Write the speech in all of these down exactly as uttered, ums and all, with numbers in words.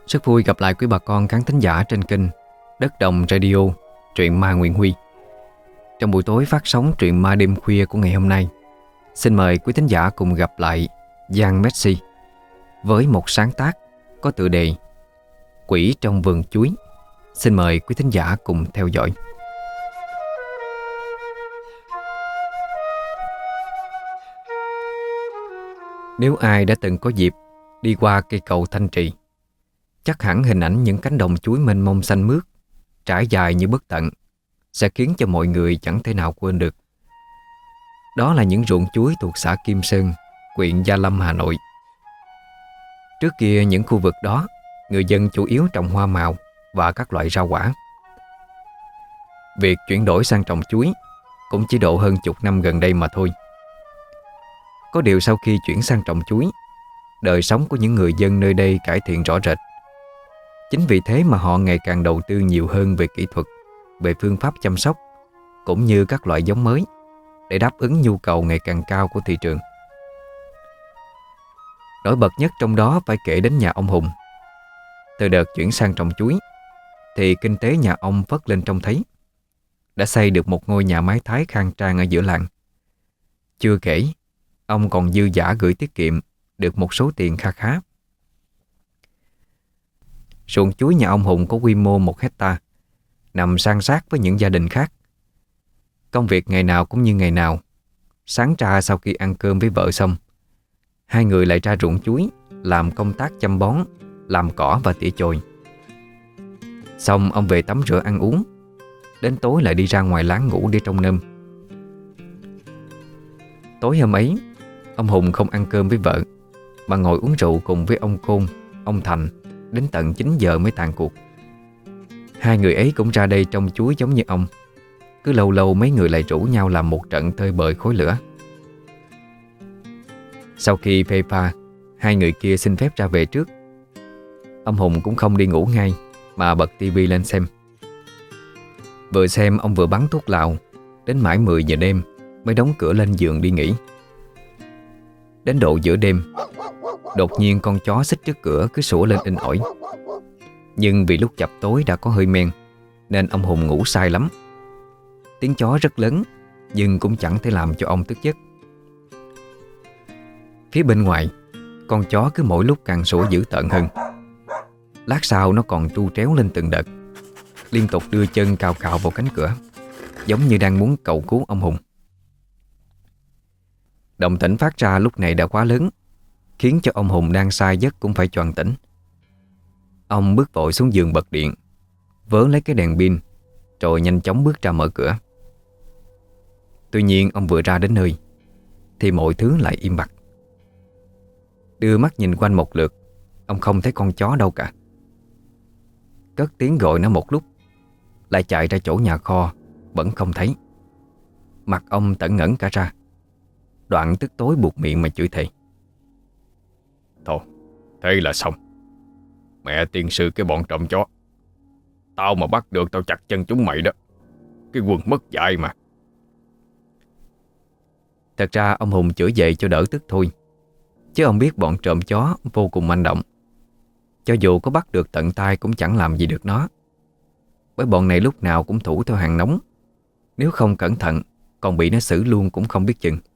Rất vui gặp lại quý bà con khán thính giả trên kênh Đất Đồng Radio, truyện ma Nguyễn Huy. Trong buổi tối phát sóng truyện ma đêm khuya của ngày hôm nay, xin mời quý thính giả cùng gặp lại Giang Messi với một sáng tác có tựa đề Quỷ trong vườn chuối. Xin mời quý thính giả cùng theo dõi. Nếu ai đã từng có dịp đi qua cây cầu Thanh Trì, chắc hẳn hình ảnh những cánh đồng chuối mênh mông xanh mướt, trải dài như bất tận, sẽ khiến cho mọi người chẳng thể nào quên được. Đó là những ruộng chuối thuộc xã Kim Sơn, huyện Gia Lâm, Hà Nội. Trước kia những khu vực đó, người dân chủ yếu trồng hoa màu và các loại rau quả. Việc chuyển đổi sang trồng chuối cũng chỉ độ hơn chục năm gần đây mà thôi. Có điều sau khi chuyển sang trồng chuối, đời sống của những người dân nơi đây cải thiện rõ rệt. Chính vì thế mà họ ngày càng đầu tư nhiều hơn về kỹ thuật, về phương pháp chăm sóc, cũng như các loại giống mới để đáp ứng nhu cầu ngày càng cao của thị trường. Nổi bật nhất trong đó phải kể đến nhà ông Hùng. Từ đợt chuyển sang trồng chuối thì kinh tế nhà ông phất lên trông thấy. Đã xây được một ngôi nhà mái Thái khang trang ở giữa làng. Chưa kể, ông còn dư dả gửi tiết kiệm được một số tiền kha khá. Ruộng chuối nhà ông Hùng có quy mô một hecta, nằm san sát với những gia đình khác. Công việc ngày nào cũng như ngày nào. Sáng ra sau khi ăn cơm với vợ xong, hai người lại ra ruộng chuối làm công tác chăm bón, làm cỏ và tỉa chồi. Xong ông về tắm rửa ăn uống, đến tối lại đi ra ngoài láng ngủ để trông nom. Tối hôm ấy, ông Hùng không ăn cơm với vợ, mà ngồi uống rượu cùng với ông Khôn, ông Thành đến tận chín giờ mới tàn cuộc. Hai người ấy cũng ra đây trông chuối giống như ông. Cứ lâu lâu mấy người lại rủ nhau làm một trận tơi bời khối lửa. Sau khi phê pha, hai người kia xin phép ra về trước. Ông Hùng cũng không đi ngủ ngay, mà bật tivi lên xem. Vừa xem ông vừa bắn thuốc lào, đến mãi mười giờ đêm mới đóng cửa lên giường đi nghỉ. Đến độ giữa đêm, đột nhiên con chó xích trước cửa cứ sủa lên inh ỏi. Nhưng vì lúc chập tối đã có hơi men, nên ông Hùng ngủ say lắm. Tiếng chó rất lớn, nhưng cũng chẳng thể làm cho ông thức giấc. Phía bên ngoài, con chó cứ mỗi lúc càng sủa dữ tợn hơn. Lát sau nó còn tru tréo lên từng đợt, liên tục đưa chân cào cào vào cánh cửa, giống như đang muốn cầu cứu ông Hùng. Động tĩnh phát ra lúc này đã quá lớn, khiến cho ông Hùng đang say giấc cũng phải choàng tỉnh. Ông bước vội xuống giường bật điện, vớ lấy cái đèn pin, rồi nhanh chóng bước ra mở cửa. Tuy nhiên ông vừa ra đến nơi thì mọi thứ lại im bặt. Đưa mắt nhìn quanh một lượt, ông không thấy con chó đâu cả. Cất tiếng gọi nó một lúc, lại chạy ra chỗ nhà kho, vẫn không thấy. Mặt ông tẩn ngẩn cả ra, đoạn tức tối buộc miệng mà chửi thề. Thôi, thế là xong. Mẹ tiên sư cái bọn trộm chó, tao mà bắt được tao chặt chân chúng mày đó. Cái quần mất dạy mà. Thật ra ông Hùng chửi vậy cho đỡ tức thôi, chứ ông biết bọn trộm chó vô cùng manh động. Cho dù có bắt được tận tay cũng chẳng làm gì được nó, bởi bọn này lúc nào cũng thủ theo hàng nóng. Nếu không cẩn thận còn bị nó xử luôn cũng không biết chừng.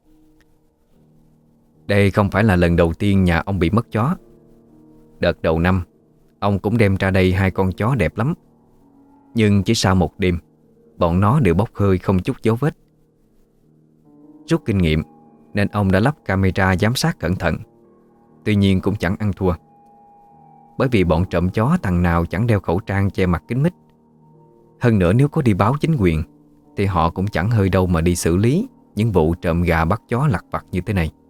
Đây không phải là lần đầu tiên nhà ông bị mất chó. Đợt đầu năm, ông cũng đem ra đây hai con chó đẹp lắm. Nhưng chỉ sau một đêm, bọn nó đều bốc hơi không chút dấu vết. Rút kinh nghiệm nên ông đã lắp camera giám sát cẩn thận. Tuy nhiên cũng chẳng ăn thua, bởi vì bọn trộm chó thằng nào chẳng đeo khẩu trang che mặt kín mít. Hơn nữa nếu có đi báo chính quyền thì họ cũng chẳng hơi đâu mà đi xử lý những vụ trộm gà bắt chó lặt vặt như thế này.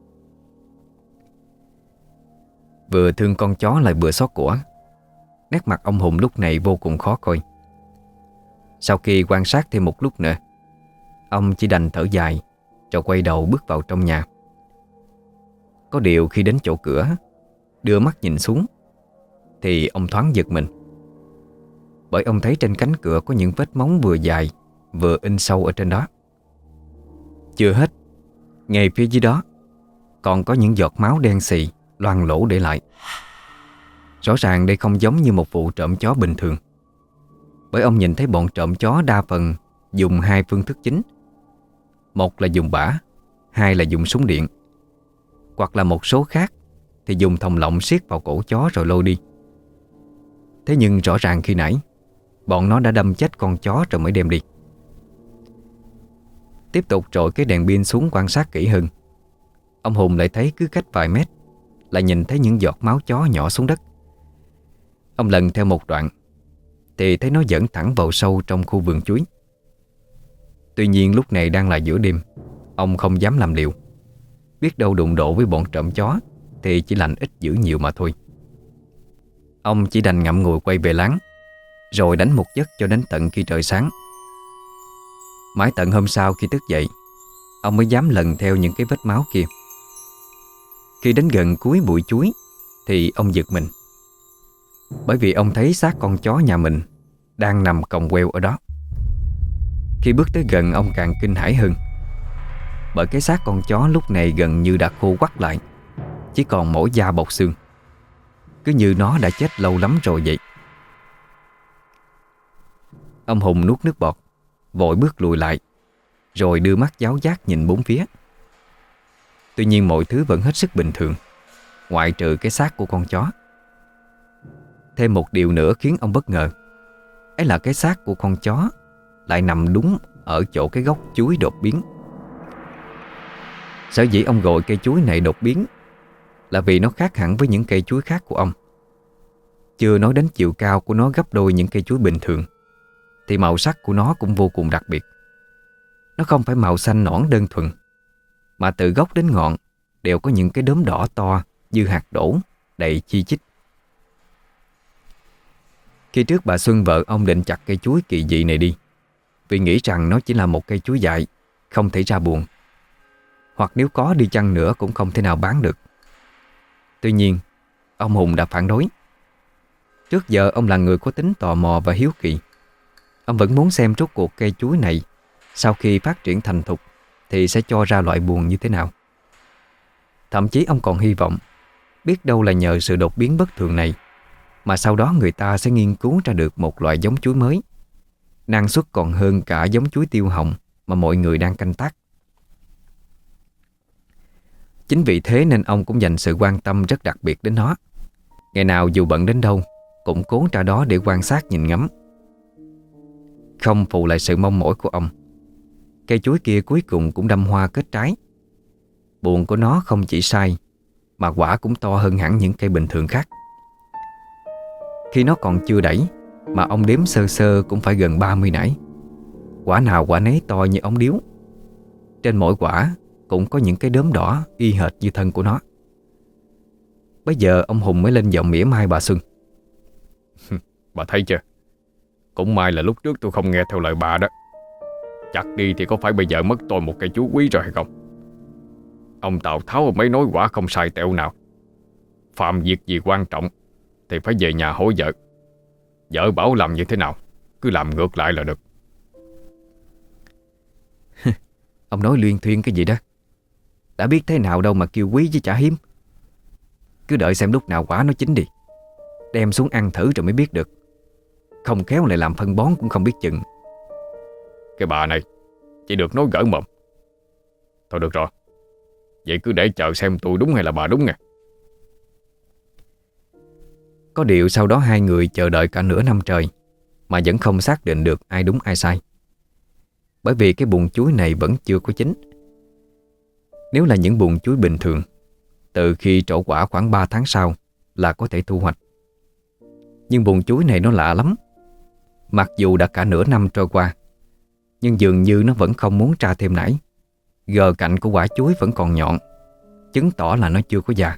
Vừa thương con chó lại vừa xót của. Nét mặt ông Hùng lúc này vô cùng khó coi. Sau khi quan sát thêm một lúc nữa, ông chỉ đành thở dài rồi quay đầu bước vào trong nhà. Có điều khi đến chỗ cửa, đưa mắt nhìn xuống thì ông thoáng giật mình, bởi ông thấy trên cánh cửa có những vết móng vừa dài vừa in sâu ở trên đó. Chưa hết, ngay phía dưới đó còn có những giọt máu đen xì loang lổ để lại. Rõ ràng đây không giống như một vụ trộm chó bình thường, bởi ông nhìn thấy bọn trộm chó đa phần dùng hai phương thức chính. Một là dùng bả, hai là dùng súng điện, hoặc là một số khác thì dùng thòng lọng siết vào cổ chó rồi lôi đi. Thế nhưng rõ ràng khi nãy bọn nó đã đâm chết con chó rồi mới đem đi. Tiếp tục trội cái đèn pin xuống quan sát kỹ hơn, ông Hùng lại thấy cứ cách vài mét lại nhìn thấy những giọt máu chó nhỏ xuống đất. Ông lần theo một đoạn thì thấy nó dẫn thẳng vào sâu trong khu vườn chuối. Tuy nhiên lúc này đang là giữa đêm, ông không dám làm liều. Biết đâu đụng độ với bọn trộm chó thì chỉ lành ít dữ nhiều mà thôi. Ông chỉ đành ngậm ngùi quay về láng, rồi đánh một giấc cho đến tận khi trời sáng. Mãi tận hôm sau khi thức dậy, ông mới dám lần theo những cái vết máu kia. Khi đến gần cuối bụi chuối thì ông giật mình, bởi vì ông thấy xác con chó nhà mình đang nằm còng queo ở đó. Khi bước tới gần, ông càng kinh hãi hơn, bởi cái xác con chó lúc này gần như đã khô quắt lại, chỉ còn mỗi da bọc xương, cứ như nó đã chết lâu lắm rồi vậy. Ông Hùng nuốt nước bọt, vội bước lùi lại, rồi đưa mắt giáo giác nhìn bốn phía. Tuy nhiên mọi thứ vẫn hết sức bình thường, ngoại trừ cái xác của con chó. Thêm một điều nữa khiến ông bất ngờ, ấy là cái xác của con chó lại nằm đúng ở chỗ cái gốc chuối đột biến. Sở dĩ ông gọi cây chuối này đột biến là vì nó khác hẳn với những cây chuối khác của ông. Chưa nói đến chiều cao của nó gấp đôi những cây chuối bình thường, thì màu sắc của nó cũng vô cùng đặc biệt. Nó không phải màu xanh nõn đơn thuần, mà từ gốc đến ngọn đều có những cái đốm đỏ to như hạt đỗ, đầy chi chít. Khi trước bà Xuân vợ ông định chặt cây chuối kỳ dị này đi, vì nghĩ rằng nó chỉ là một cây chuối dại, không thể ra buồng, hoặc nếu có đi chăng nữa cũng không thể nào bán được. Tuy nhiên, ông Hùng đã phản đối. Trước giờ ông là người có tính tò mò và hiếu kỳ. Ông vẫn muốn xem rốt cuộc cây chuối này sau khi phát triển thành thục thì sẽ cho ra loại buồng như thế nào. Thậm chí ông còn hy vọng biết đâu là nhờ sự đột biến bất thường này mà sau đó người ta sẽ nghiên cứu ra được một loại giống chuối mới, năng suất còn hơn cả giống chuối tiêu hồng mà mọi người đang canh tác. Chính vì thế nên ông cũng dành sự quan tâm rất đặc biệt đến nó. Ngày nào dù bận đến đâu cũng cố ra đó để quan sát nhìn ngắm. Không phụ lại sự mong mỏi của ông, cây chuối kia cuối cùng cũng đâm hoa kết trái. Buồng của nó không chỉ sai, mà quả cũng to hơn hẳn những cây bình thường khác. Khi nó còn chưa đẩy mà ông đếm sơ sơ cũng phải gần ba mươi nải. Quả nào quả nấy to như ống điếu. Trên mỗi quả cũng có những cái đốm đỏ y hệt như thân của nó. Bây giờ ông Hùng mới lên giọng mỉa mai bà Xuân. Bà thấy chưa? Cũng may là lúc trước tôi không nghe theo lời bà đó. Chặt đi thì có phải bây giờ mất tôi một cây chuối quý rồi hay không? Ông Tào Tháo mấy nói quả không sai tẹo nào. Phạm việc gì quan trọng thì phải về nhà hối vợ. Vợ bảo làm như thế nào cứ làm ngược lại là được. Ông nói luyên thuyên cái gì đó. Đã biết thế nào đâu mà kêu quý chứ chả hiếm. Cứ đợi xem lúc nào quả nó chín đi, đem xuống ăn thử rồi mới biết được. Không khéo lại làm phân bón cũng không biết chừng. Cái bà này chỉ được nói gỡ mồm. Thôi được rồi, vậy cứ để chờ xem tôi đúng hay là bà đúng nha. Có điều sau đó hai người chờ đợi cả nửa năm trời mà vẫn không xác định được ai đúng ai sai. Bởi vì cái buồng chuối này vẫn chưa có chín. Nếu là những buồng chuối bình thường, từ khi trổ quả khoảng ba tháng sau là có thể thu hoạch. Nhưng buồng chuối này nó lạ lắm. Mặc dù đã cả nửa năm trôi qua, nhưng dường như nó vẫn không muốn ra thêm nải. Gờ cạnh của quả chuối vẫn còn nhọn, chứng tỏ là nó chưa có già.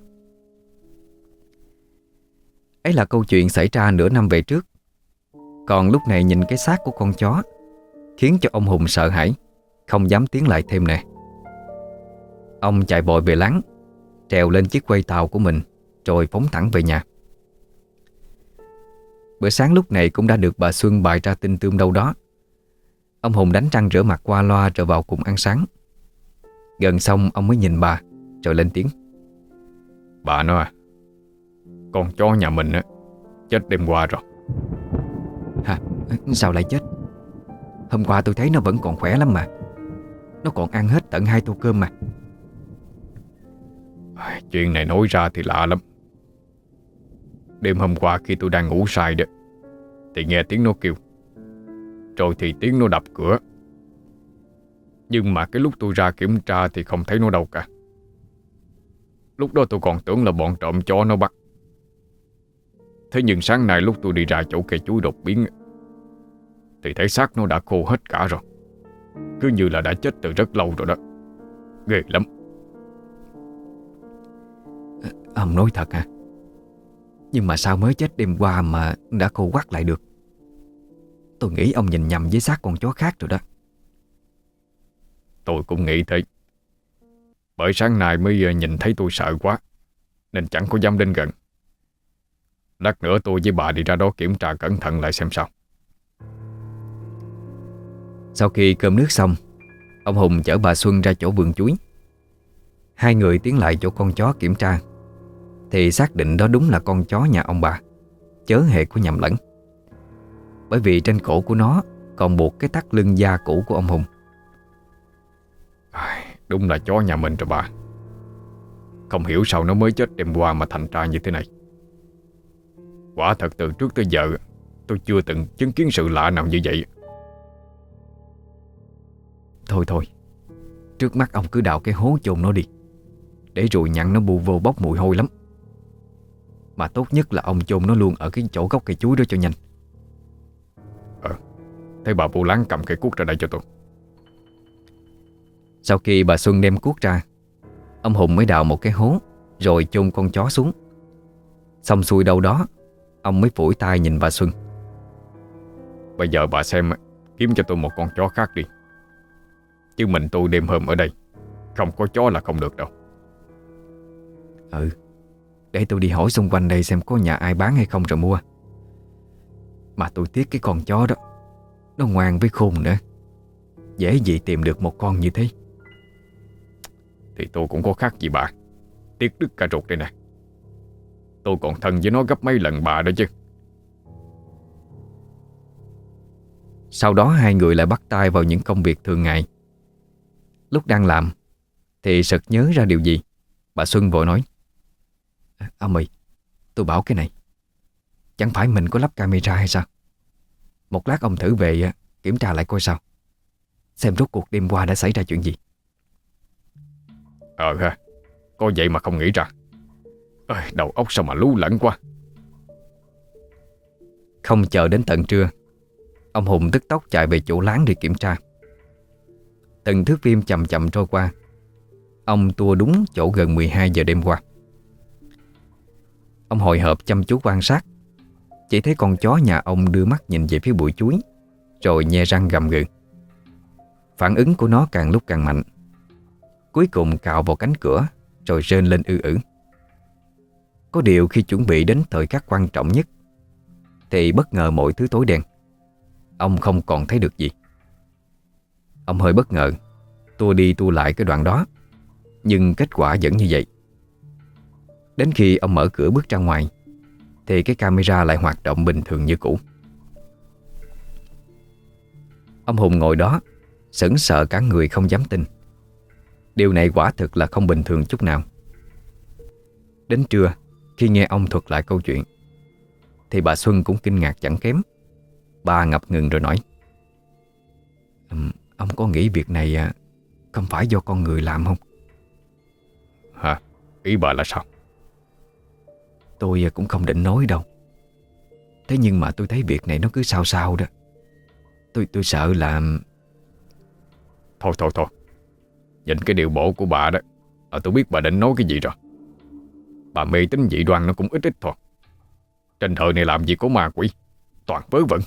Ấy là câu chuyện xảy ra nửa năm về trước. Còn lúc này nhìn cái xác của con chó khiến cho ông Hùng sợ hãi, không dám tiến lại thêm nè. Ông chạy vội về láng, trèo lên chiếc quay tàu của mình, rồi phóng thẳng về nhà. Bữa sáng lúc này cũng đã được bà Xuân bày ra tinh tươm đâu đó. Ông Hùng đánh răng rửa mặt qua loa rồi vào cùng ăn sáng. Gần xong ông mới nhìn bà rồi lên tiếng. Bà nói à, con chó nhà mình á chết đêm qua rồi. Hả? Sao lại chết? Hôm qua tôi thấy nó vẫn còn khỏe lắm mà. Nó còn ăn hết tận hai tô cơm mà. Chuyện này nói ra thì lạ lắm. Đêm hôm qua khi tôi đang ngủ say đó, thì nghe tiếng nó kêu, rồi thì tiếng nó đập cửa. Nhưng mà cái lúc tôi ra kiểm tra thì không thấy nó đâu cả. Lúc đó tôi còn tưởng là bọn trộm chó nó bắt. Thế nhưng sáng nay lúc tôi đi ra chỗ cây chuối đột biến thì thấy xác nó đã khô hết cả rồi. Cứ như là đã chết từ rất lâu rồi đó. Ghê lắm. Ông nói thật hả? Nhưng mà sao mới chết đêm qua mà đã khô quắt lại được? Tôi nghĩ ông nhìn nhầm với xác con chó khác rồi đó. Tôi cũng nghĩ thế. Bởi sáng nay mới nhìn thấy tôi sợ quá, nên chẳng có dám đến gần. Lát nữa tôi với bà đi ra đó kiểm tra cẩn thận lại xem sao. Sau khi cơm nước xong, ông Hùng chở bà Xuân ra chỗ vườn chuối. Hai người tiến lại chỗ con chó kiểm tra, thì xác định đó đúng là con chó nhà ông bà, chớ hề có nhầm lẫn. Bởi vì trên cổ của nó còn buộc cái thắt lưng da cũ của ông Hùng. Đúng là chó nhà mình rồi bà. Không hiểu sao nó mới chết đêm qua mà thành ra như thế này. Quả thật từ trước tới giờ tôi chưa từng chứng kiến sự lạ nào như vậy. Thôi thôi, trước mắt ông cứ đào cái hố chôn nó đi, để rồi nhặn nó bu vô bốc mùi hôi lắm. Mà tốt nhất là ông chôn nó luôn ở cái chỗ gốc cây chuối đó cho nhanh. Ờ, thế bà Bu Láng cầm cây cuốc ra đây cho tôi. Sau khi bà Xuân đem cuốc ra, ông Hùng mới đào một cái hố, rồi chôn con chó xuống. Xong xuôi đâu đó, ông mới phủi tay nhìn bà Xuân. Bây giờ bà xem, kiếm cho tôi một con chó khác đi. Chứ mình tôi đêm hôm ở đây, không có chó là không được đâu. Ừ, để tôi đi hỏi xung quanh đây xem có nhà ai bán hay không rồi mua. Mà tôi tiếc cái con chó đó, nó ngoan với khôn nữa. Dễ gì tìm được một con như thế. Thì tôi cũng có khác gì bà. Tiếc đứt cả ruột đây nè. Tôi còn thân với nó gấp mấy lần bà đó chứ. Sau đó hai người lại bắt tay vào những công việc thường ngày. Lúc đang làm thì sực nhớ ra điều gì. Bà Xuân vội nói: Ông ơi, tôi bảo cái này, chẳng phải mình có lắp camera hay sao? Một lát ông thử về kiểm tra lại coi sao, xem rốt cuộc đêm qua đã xảy ra chuyện gì. Ờ ha, có vậy mà không nghĩ ra. Ơi, đầu óc sao mà lú lẫn quá. Không chờ đến tận trưa, ông Hùng tức tốc chạy về chỗ láng để kiểm tra. Từng thước phim chậm chậm trôi qua, ông tua đúng chỗ gần mười hai giờ đêm qua. Ông hồi hộp chăm chú quan sát, chỉ thấy con chó nhà ông đưa mắt nhìn về phía bụi chuối, rồi nhe răng gầm gừ. Phản ứng của nó càng lúc càng mạnh, cuối cùng cào vào cánh cửa, rồi rên lên ư ử. Có điều khi chuẩn bị đến thời khắc quan trọng nhất, thì bất ngờ mọi thứ tối đen. Ông không còn thấy được gì. Ông hơi bất ngờ, tua đi tua lại cái đoạn đó, nhưng kết quả vẫn như vậy. Đến khi ông mở cửa bước ra ngoài, thì cái camera lại hoạt động bình thường như cũ. Ông Hùng ngồi đó, sững sờ cả người không dám tin. Điều này quả thực là không bình thường chút nào. Đến trưa, khi nghe ông thuật lại câu chuyện, thì bà Xuân cũng kinh ngạc chẳng kém. Bà ngập ngừng rồi nói: um, Ông có nghĩ việc này à, không phải do con người làm không? Hả? Ý bà là sao? Tôi cũng không định nói đâu. Thế nhưng mà tôi thấy việc này nó cứ sao sao đó. Tôi tôi sợ là... Thôi thôi thôi, nhìn cái điệu bộ của bà đó, à, tôi biết bà định nói cái gì rồi. Bà mê tín dị đoan nó cũng ít ít thôi. Trên đời này làm gì có ma quỷ, toàn vớ vẩn.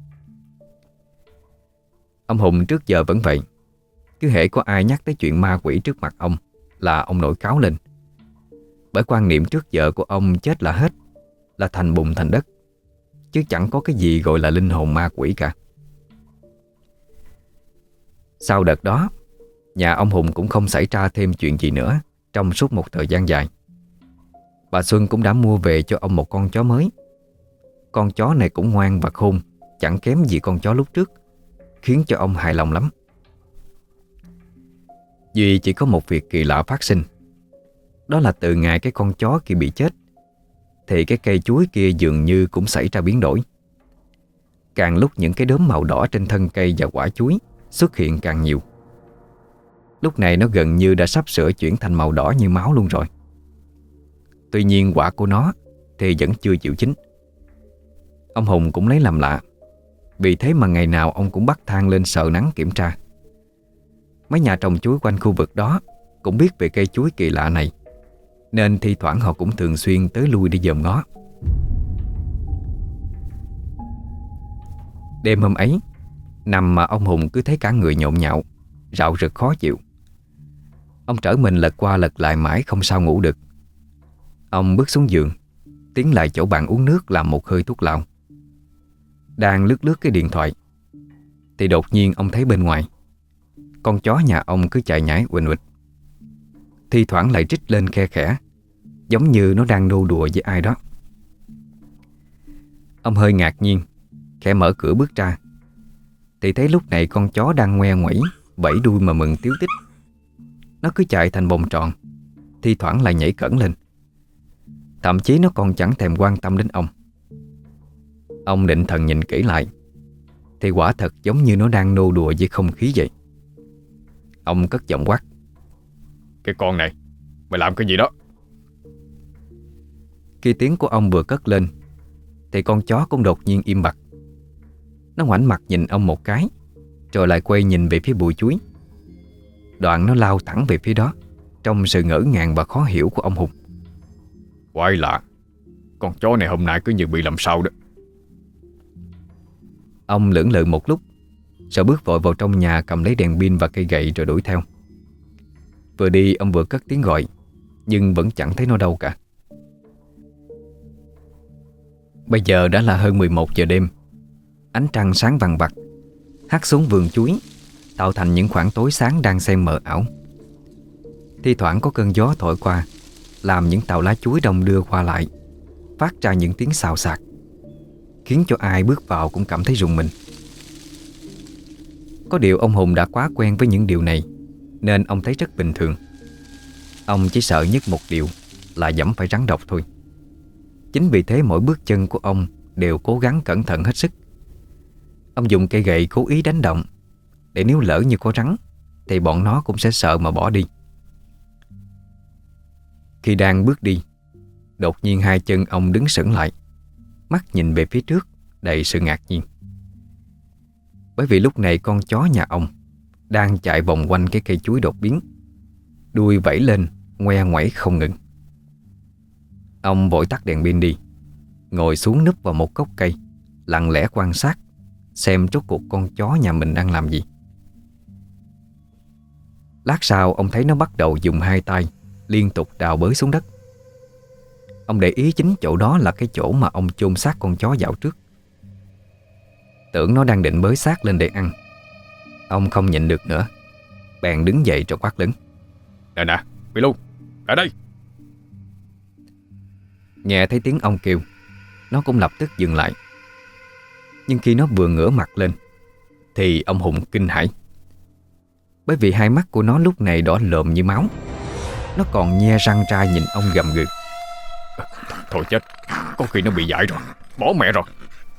Ông Hùng trước giờ vẫn vậy. Cứ hễ có ai nhắc tới chuyện ma quỷ trước mặt ông là ông nổi cáu lên. Bởi quan niệm trước giờ của ông chết là hết, là thành bùn thành đất, chứ chẳng có cái gì gọi là linh hồn ma quỷ cả. Sau đợt đó, nhà ông Hùng cũng không xảy ra thêm chuyện gì nữa trong suốt một thời gian dài. Bà Xuân cũng đã mua về cho ông một con chó mới. Con chó này cũng ngoan và khôn, chẳng kém gì con chó lúc trước, khiến cho ông hài lòng lắm. Duy chỉ có một việc kỳ lạ phát sinh. Đó là từ ngày cái con chó kia bị chết thì cái cây chuối kia dường như cũng xảy ra biến đổi. Càng lúc những cái đốm màu đỏ trên thân cây và quả chuối xuất hiện càng nhiều. Lúc này nó gần như đã sắp sửa chuyển thành màu đỏ như máu luôn rồi. Tuy nhiên quả của nó thì vẫn chưa chịu chín. Ông Hùng cũng lấy làm lạ, vì thế mà ngày nào ông cũng bắt thang lên sờ nắng kiểm tra. Mấy nhà trồng chuối quanh khu vực đó cũng biết về cây chuối kỳ lạ này, nên thi thoảng họ cũng thường xuyên tới lui đi dòm ngó. Đêm hôm ấy, nằm mà ông Hùng cứ thấy cả người nhộn nhạo, rạo rực khó chịu. Ông trở mình lật qua lật lại mãi không sao ngủ được. Ông bước xuống giường, tiến lại chỗ bàn uống nước làm một hơi thuốc lào. Đang lướt lướt cái điện thoại thì đột nhiên ông thấy bên ngoài con chó nhà ông cứ chạy nhảy uỳnh uịch, thi thoảng lại rít lên khe khẽ, giống như nó đang nô đùa với ai đó. Ông hơi ngạc nhiên, khẽ mở cửa bước ra thì thấy lúc này con chó đang ngoe nguẩy, vẫy đuôi mà mừng tíu tích. Nó cứ chạy thành vòng tròn, thi thoảng lại nhảy cẫng lên. Thậm chí nó còn chẳng thèm quan tâm đến ông. Ông định thần nhìn kỹ lại thì quả thật giống như nó đang nô đùa với không khí vậy. Ông cất giọng quát: "Cái con này, mày làm cái gì đó?" Khi tiếng của ông vừa cất lên thì con chó cũng đột nhiên im bặt. Nó ngoảnh mặt nhìn ông một cái, rồi lại quay nhìn về phía bụi chuối. Đoạn nó lao thẳng về phía đó, trong sự ngỡ ngàng và khó hiểu của ông Hùng. Quái lạ, con chó này hôm nay cứ như bị làm sao đó. Ông lưỡng lự một lúc, rồi bước vội vào trong nhà, cầm lấy đèn pin và cây gậy rồi đuổi theo. Vừa đi ông vừa cất tiếng gọi, nhưng vẫn chẳng thấy nó đâu cả. Bây giờ đã là hơn mười một giờ đêm. Ánh trăng sáng vằng vặc hắt xuống vườn chuối, tạo thành những khoảng tối sáng đang xen mờ ảo. Thi thoảng có cơn gió thổi qua, làm những tàu lá chuối đông đưa qua lại, phát ra những tiếng xào xạc, khiến cho ai bước vào cũng cảm thấy rùng mình. Có điều ông Hùng đã quá quen với những điều này, nên ông thấy rất bình thường. Ông chỉ sợ nhất một điều là dẫm phải rắn độc thôi. Chính vì thế mỗi bước chân của ông đều cố gắng cẩn thận hết sức. Ông dùng cây gậy cố ý đánh động, để nếu lỡ như có rắn thì bọn nó cũng sẽ sợ mà bỏ đi. Khi đang bước đi, đột nhiên hai chân ông đứng sững lại, mắt nhìn về phía trước đầy sự ngạc nhiên. Bởi vì lúc này con chó nhà ông đang chạy vòng quanh cái cây chuối đột biến, đuôi vẫy lên ngoe ngoẩy không ngừng. Ông vội tắt đèn pin đi, ngồi xuống núp vào một gốc cây, lặng lẽ quan sát xem rốt cuộc con chó nhà mình đang làm gì. Lát sau ông thấy nó bắt đầu dùng hai tay liên tục đào bới xuống đất. Ông để ý chính chỗ đó là cái chỗ mà ông chôn xác con chó dạo trước. Tưởng nó đang định bới xác lên để ăn. Ông không nhịn được nữa, bèn đứng dậy rồi quát lớn: "Nè nè, Mỹ Lu, lại đây!" Nghe thấy tiếng ông kêu, nó cũng lập tức dừng lại. Nhưng khi nó vừa ngửa mặt lên thì ông Hùng kinh hãi, bởi vì hai mắt của nó lúc này đỏ lồm như máu. Nó còn nhe răng ra nhìn ông gầm gừ: "Thôi chết, có khi nó bị dại rồi, bỏ mẹ rồi."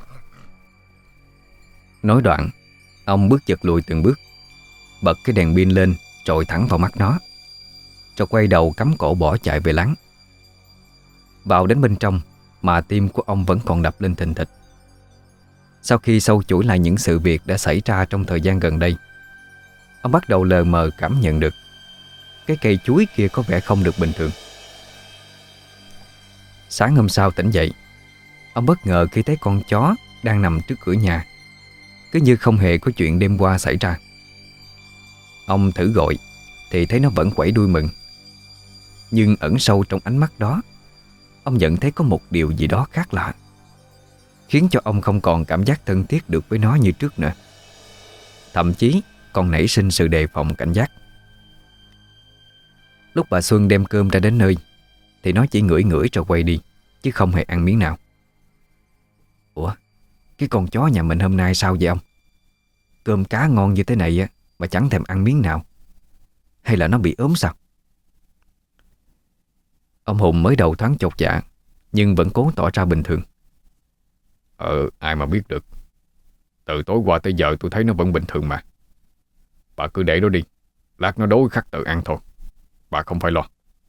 Nói đoạn, ông bước giật lùi từng bước, bật cái đèn pin lên trội thẳng vào mắt nó, rồi quay đầu cắm cổ bỏ chạy về láng. Vào đến bên trong mà tim của ông vẫn còn đập lên thình thịch. Sau khi sâu chuỗi lại những sự việc đã xảy ra trong thời gian gần đây, ông bắt đầu lờ mờ cảm nhận được cái cây chuối kia có vẻ không được bình thường. Sáng hôm sau tỉnh dậy, ông bất ngờ khi thấy con chó đang nằm trước cửa nhà, cứ như không hề có chuyện đêm qua xảy ra. Ông thử gọi thì thấy nó vẫn quẩy đuôi mừng. Nhưng ẩn sâu trong ánh mắt đó, ông nhận thấy có một điều gì đó khác lạ, khiến cho ông không còn cảm giác thân thiết được với nó như trước nữa. Thậm chí còn nảy sinh sự đề phòng cảnh giác. Lúc bà Xuân đem cơm ra đến nơi thì nó chỉ ngửi ngửi rồi quay đi, chứ không hề ăn miếng nào. Ủa, cái con chó nhà mình hôm nay sao vậy ông? Cơm cá ngon như thế này á mà chẳng thèm ăn miếng nào. Hay là nó bị ốm sao? Ông Hùng mới đầu thoáng chột dạ, nhưng vẫn cố tỏ ra bình thường. Ờ, ai mà biết được. Từ tối qua tới giờ tôi thấy nó vẫn bình thường mà. Bà cứ để nó đi, lát nó đói khắc tự ăn thôi. Bà không phải lo.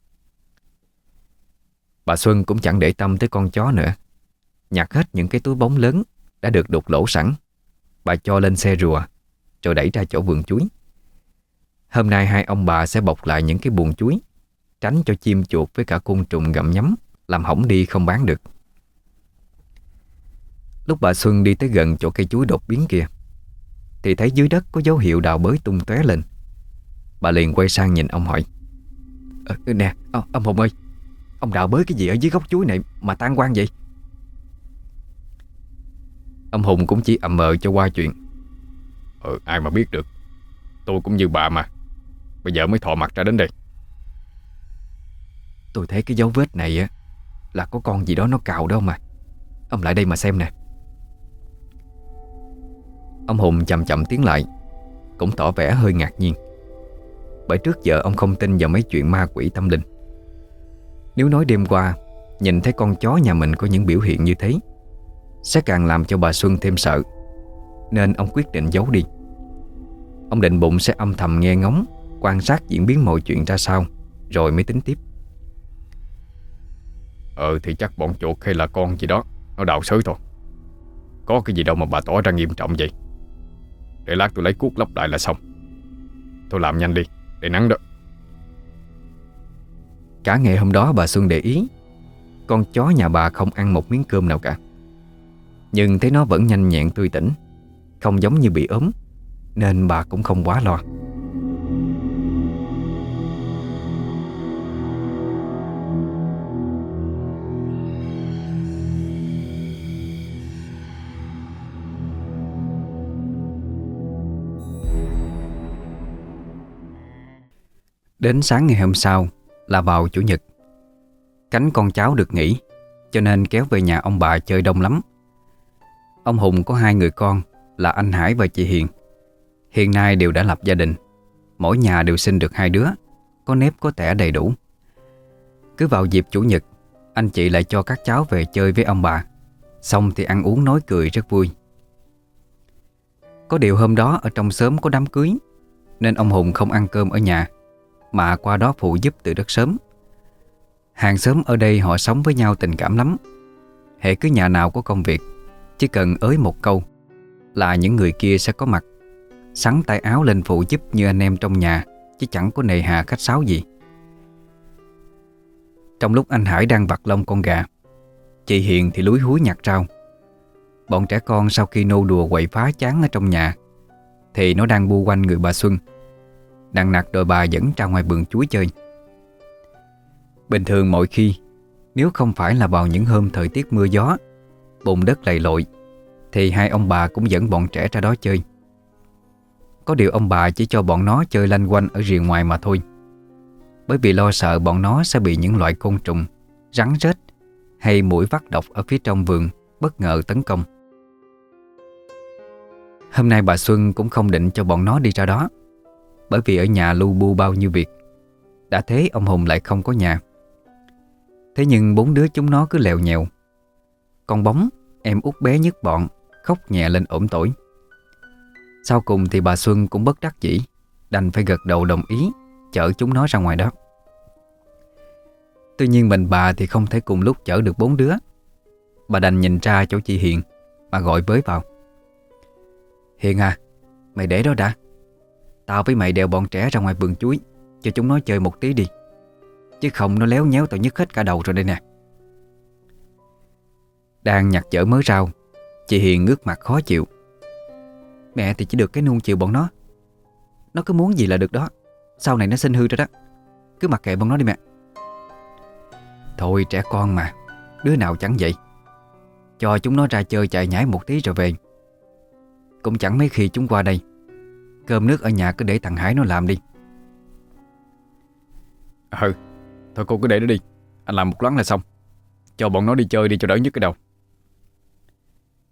Bà Xuân cũng chẳng để tâm tới con chó nữa. Nhặt hết những cái túi bóng lớn đã được đục lỗ sẵn, bà cho lên xe rùa, rồi đẩy ra chỗ vườn chuối. Hôm nay hai ông bà sẽ bọc lại những cái buồng chuối, tránh cho chim chuột với cả côn trùng gặm nhấm, làm hỏng đi không bán được. Lúc bà Xuân đi tới gần chỗ cây chuối đột biến kia, thì thấy dưới đất có dấu hiệu đào bới tung tóe lên. Bà liền quay sang nhìn ông hỏi: ờ, Nè, ông, ông Hùng ơi, ông đào bới cái gì ở dưới gốc chuối này mà tan quang vậy? Ông Hùng cũng chỉ ậm ờ cho qua chuyện. Ờ, ai mà biết được. Tôi cũng như bà mà. Bây giờ mới thò mặt ra đến đây. Tôi thấy cái dấu vết này á là có con gì đó nó cào đó mà. Ông lại đây mà xem nè. Ông Hùng chậm chậm tiến lại, cũng tỏ vẻ hơi ngạc nhiên. Bởi trước giờ ông không tin vào mấy chuyện ma quỷ tâm linh. Nếu nói đêm qua nhìn thấy con chó nhà mình có những biểu hiện như thế, sẽ càng làm cho bà Xuân thêm sợ, nên ông quyết định giấu đi. Ông định bụng sẽ âm thầm nghe ngóng, quan sát diễn biến mọi chuyện ra sao, rồi mới tính tiếp. Ờ thì chắc bọn chuột hay là con gì đó nó đào xới thôi. Có cái gì đâu mà bà tỏ ra nghiêm trọng vậy. Để lát tôi lấy cuốc lấp lại là xong. Tôi làm nhanh đi, để nắng đó. Cả ngày hôm đó bà Xuân để ý, con chó nhà bà không ăn một miếng cơm nào cả. Nhưng thấy nó vẫn nhanh nhẹn tươi tỉnh, không giống như bị ốm, nên bà cũng không quá lo. Đến sáng ngày hôm sau là vào Chủ nhật. Cánh con cháu được nghỉ, cho nên kéo về nhà ông bà chơi đông lắm. Ông Hùng có hai người con là anh Hải và chị Hiền. Hiện nay đều đã lập gia đình, mỗi nhà đều sinh được hai đứa, có nếp có tẻ đầy đủ. Cứ vào dịp Chủ nhật, anh chị lại cho các cháu về chơi với ông bà. Xong thì ăn uống nói cười rất vui. Có điều hôm đó ở trong xóm có đám cưới, nên ông Hùng không ăn cơm ở nhà, mà qua đó phụ giúp từ rất sớm. Hàng xóm ở đây họ sống với nhau tình cảm lắm. Hễ cứ nhà nào có công việc, chỉ cần ới một câu là những người kia sẽ có mặt, xắn tay áo lên phụ giúp như anh em trong nhà, chứ chẳng có nề hà khách sáo gì. Trong lúc anh Hải đang vặt lông con gà, chị Hiền thì lúi húi nhặt rau. Bọn trẻ con sau khi nô đùa quậy phá chán ở trong nhà, thì nó đang bu quanh người bà Xuân. Đằng nặc đòi bà dẫn ra ngoài vườn chuối chơi. Bình thường mọi khi, nếu không phải là vào những hôm thời tiết mưa gió, bùn đất lầy lội, thì hai ông bà cũng dẫn bọn trẻ ra đó chơi. Có điều ông bà chỉ cho bọn nó chơi lanh quanh ở rìa ngoài mà thôi, bởi vì lo sợ bọn nó sẽ bị những loại côn trùng, rắn rết hay muỗi vắt độc ở phía trong vườn bất ngờ tấn công. Hôm nay bà Xuân cũng không định cho bọn nó đi ra đó, bởi vì ở nhà lu bu bao nhiêu việc. Đã thế ông Hùng lại không có nhà. Thế nhưng bốn đứa chúng nó cứ lèo nhèo. Con Bóng, em út bé nhất bọn, khóc nhẹ lên ổm tỏi. Sau cùng thì bà Xuân cũng bất đắc dĩ, đành phải gật đầu đồng ý chở chúng nó ra ngoài đó. Tuy nhiên mình bà thì không thể cùng lúc chở được bốn đứa. Bà đành nhìn ra chỗ chị Hiền mà gọi với vào. Hiền à, mày để đó đã. Tao với mày đèo bọn trẻ ra ngoài vườn chuối, cho chúng nó chơi một tí đi. Chứ không nó léo nhéo tao nhức hết cả đầu rồi đây nè. Đang nhặt chở mớ rau, chị Hiền ngước mặt khó chịu. Mẹ thì chỉ được cái nuông chiều bọn nó. Nó cứ muốn gì là được đó. Sau này nó sinh hư rồi đó. Cứ mặc kệ bọn nó đi mẹ. Thôi trẻ con mà, đứa nào chẳng vậy. Cho chúng nó ra chơi chạy nhảy một tí rồi về. Cũng chẳng mấy khi chúng qua đây. Cơm nước ở nhà cứ để thằng Hải nó làm đi. Ừ, thôi cô cứ để nó đi. Anh làm một loáng là xong. Cho bọn nó đi chơi đi cho đỡ nhức cái đầu.